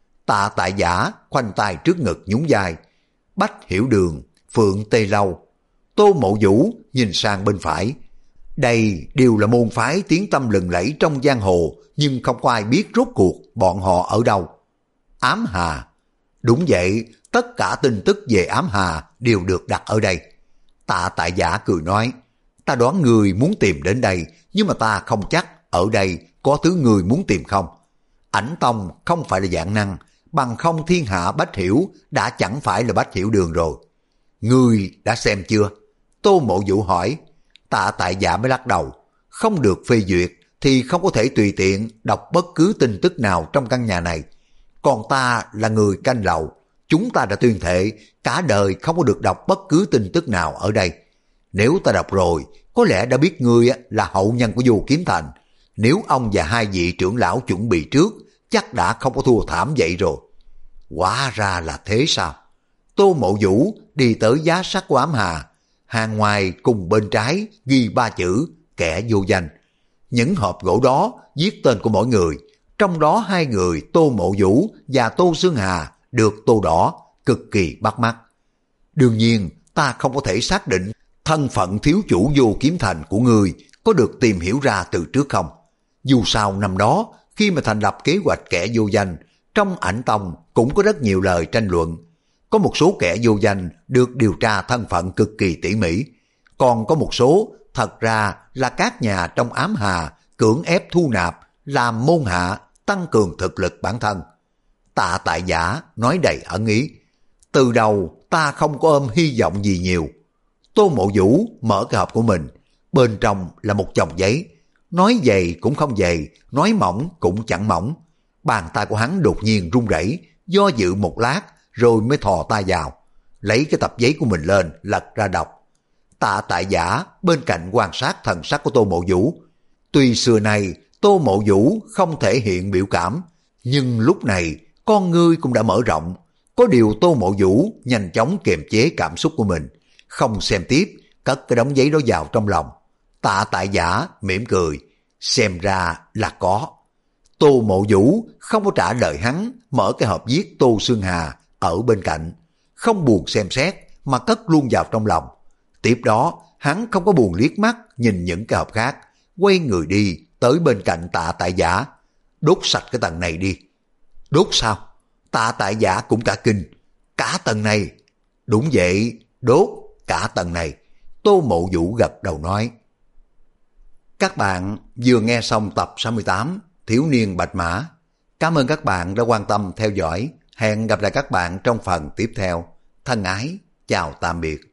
Tạ Tại Giả khoanh tay trước ngực nhún vai, Bách Hiểu Đường, Phượng Tê Lâu. Tô Mộ Vũ nhìn sang bên phải, đây đều là môn phái tiếng tăm lừng lẫy trong giang hồ, nhưng không có ai biết rốt cuộc bọn họ ở đâu. Ám Hà. Đúng vậy, tất cả tin tức về Ám Hà đều được đặt ở đây. Tạ Tại Giả cười nói, ta đoán người muốn tìm đến đây, nhưng mà ta không chắc ở đây có thứ người muốn tìm không. Ảnh Tông không phải là dạng năng, bằng không thiên hạ Bách Hiểu đã chẳng phải là Bách Hiểu Đường rồi. Ngươi đã xem chưa? Tô Mộ Vũ hỏi. Tạ Tại Giả mới lắc đầu, không được phê duyệt thì không có thể tùy tiện đọc bất cứ tin tức nào trong căn nhà này. Còn ta là người canh lầu, chúng ta đã tuyên thệ cả đời không có được đọc bất cứ tin tức nào ở đây. Nếu ta đọc rồi, có lẽ đã biết ngươi là hậu nhân của Vô Kiếm Thành. Nếu ông và hai vị trưởng lão chuẩn bị trước, chắc đã không có thua thảm vậy rồi. Hóa ra là thế sao? Tô Mộ Vũ đi tới giá sách của Ám Hà. Hàng ngoài cùng bên trái ghi ba chữ kẻ vô danh. Những hộp gỗ đó viết tên của mỗi người. Trong đó hai người Tô Mộ Vũ và Tô Xương Hà được tô đỏ, cực kỳ bắt mắt. Đương nhiên ta không có thể xác định thân phận thiếu chủ Vô Kiếm Thành của người có được tìm hiểu ra từ trước không. Dù sao năm đó khi mà thành lập kế hoạch kẻ vô danh, trong Ảnh Tông cũng có rất nhiều lời tranh luận. Có một số kẻ vô danh được điều tra thân phận cực kỳ tỉ mỉ, còn có một số thật ra là các nhà trong Ám Hà cưỡng ép thu nạp làm môn hạ, tăng cường thực lực bản thân. Tạ Tại Giả nói đầy ẩn ý, từ đầu ta không có ôm hy vọng gì nhiều. Tô Mộ Vũ mở cái hộp của mình, bên trong là một chồng giấy, nói dày cũng không dày, nói mỏng cũng chẳng mỏng. Bàn tay của hắn đột nhiên run rẩy, do dự một lát rồi mới thò tay vào, lấy cái tập giấy của mình lên lật ra đọc. Tạ Tại Giả bên cạnh quan sát thần sắc của Tô Mộ Vũ. Tuy xưa nay Tô Mộ Vũ không thể hiện biểu cảm, nhưng lúc này con ngươi cũng đã mở rộng. Có điều Tô Mộ Vũ nhanh chóng kiềm chế cảm xúc của mình, không xem tiếp, cất cái đống giấy đó vào trong lòng. Tạ Tại Giả mỉm cười, xem ra là có. Tô Mộ Vũ không có trả lời hắn, mở cái hộp viết Tô Xương Hà ở bên cạnh, không buồn xem xét mà cất luôn vào trong lòng. Tiếp đó hắn không có buồn liếc mắt nhìn những cái hộp khác, quay người đi tới bên cạnh Tạ Tại Giả. Đốt sạch cái tầng này đi. Đốt sao? Tạ Tại Giả cũng cả kinh. Cả tầng này? Đúng vậy, đốt cả tầng này. Tô Mộ Vũ gật đầu nói. Các bạn vừa nghe xong tập sáu mươi tám Thiếu Niên Bạch Mã. Cảm ơn các bạn đã quan tâm theo dõi. Hẹn gặp lại các bạn trong phần tiếp theo. Thân ái, chào tạm biệt.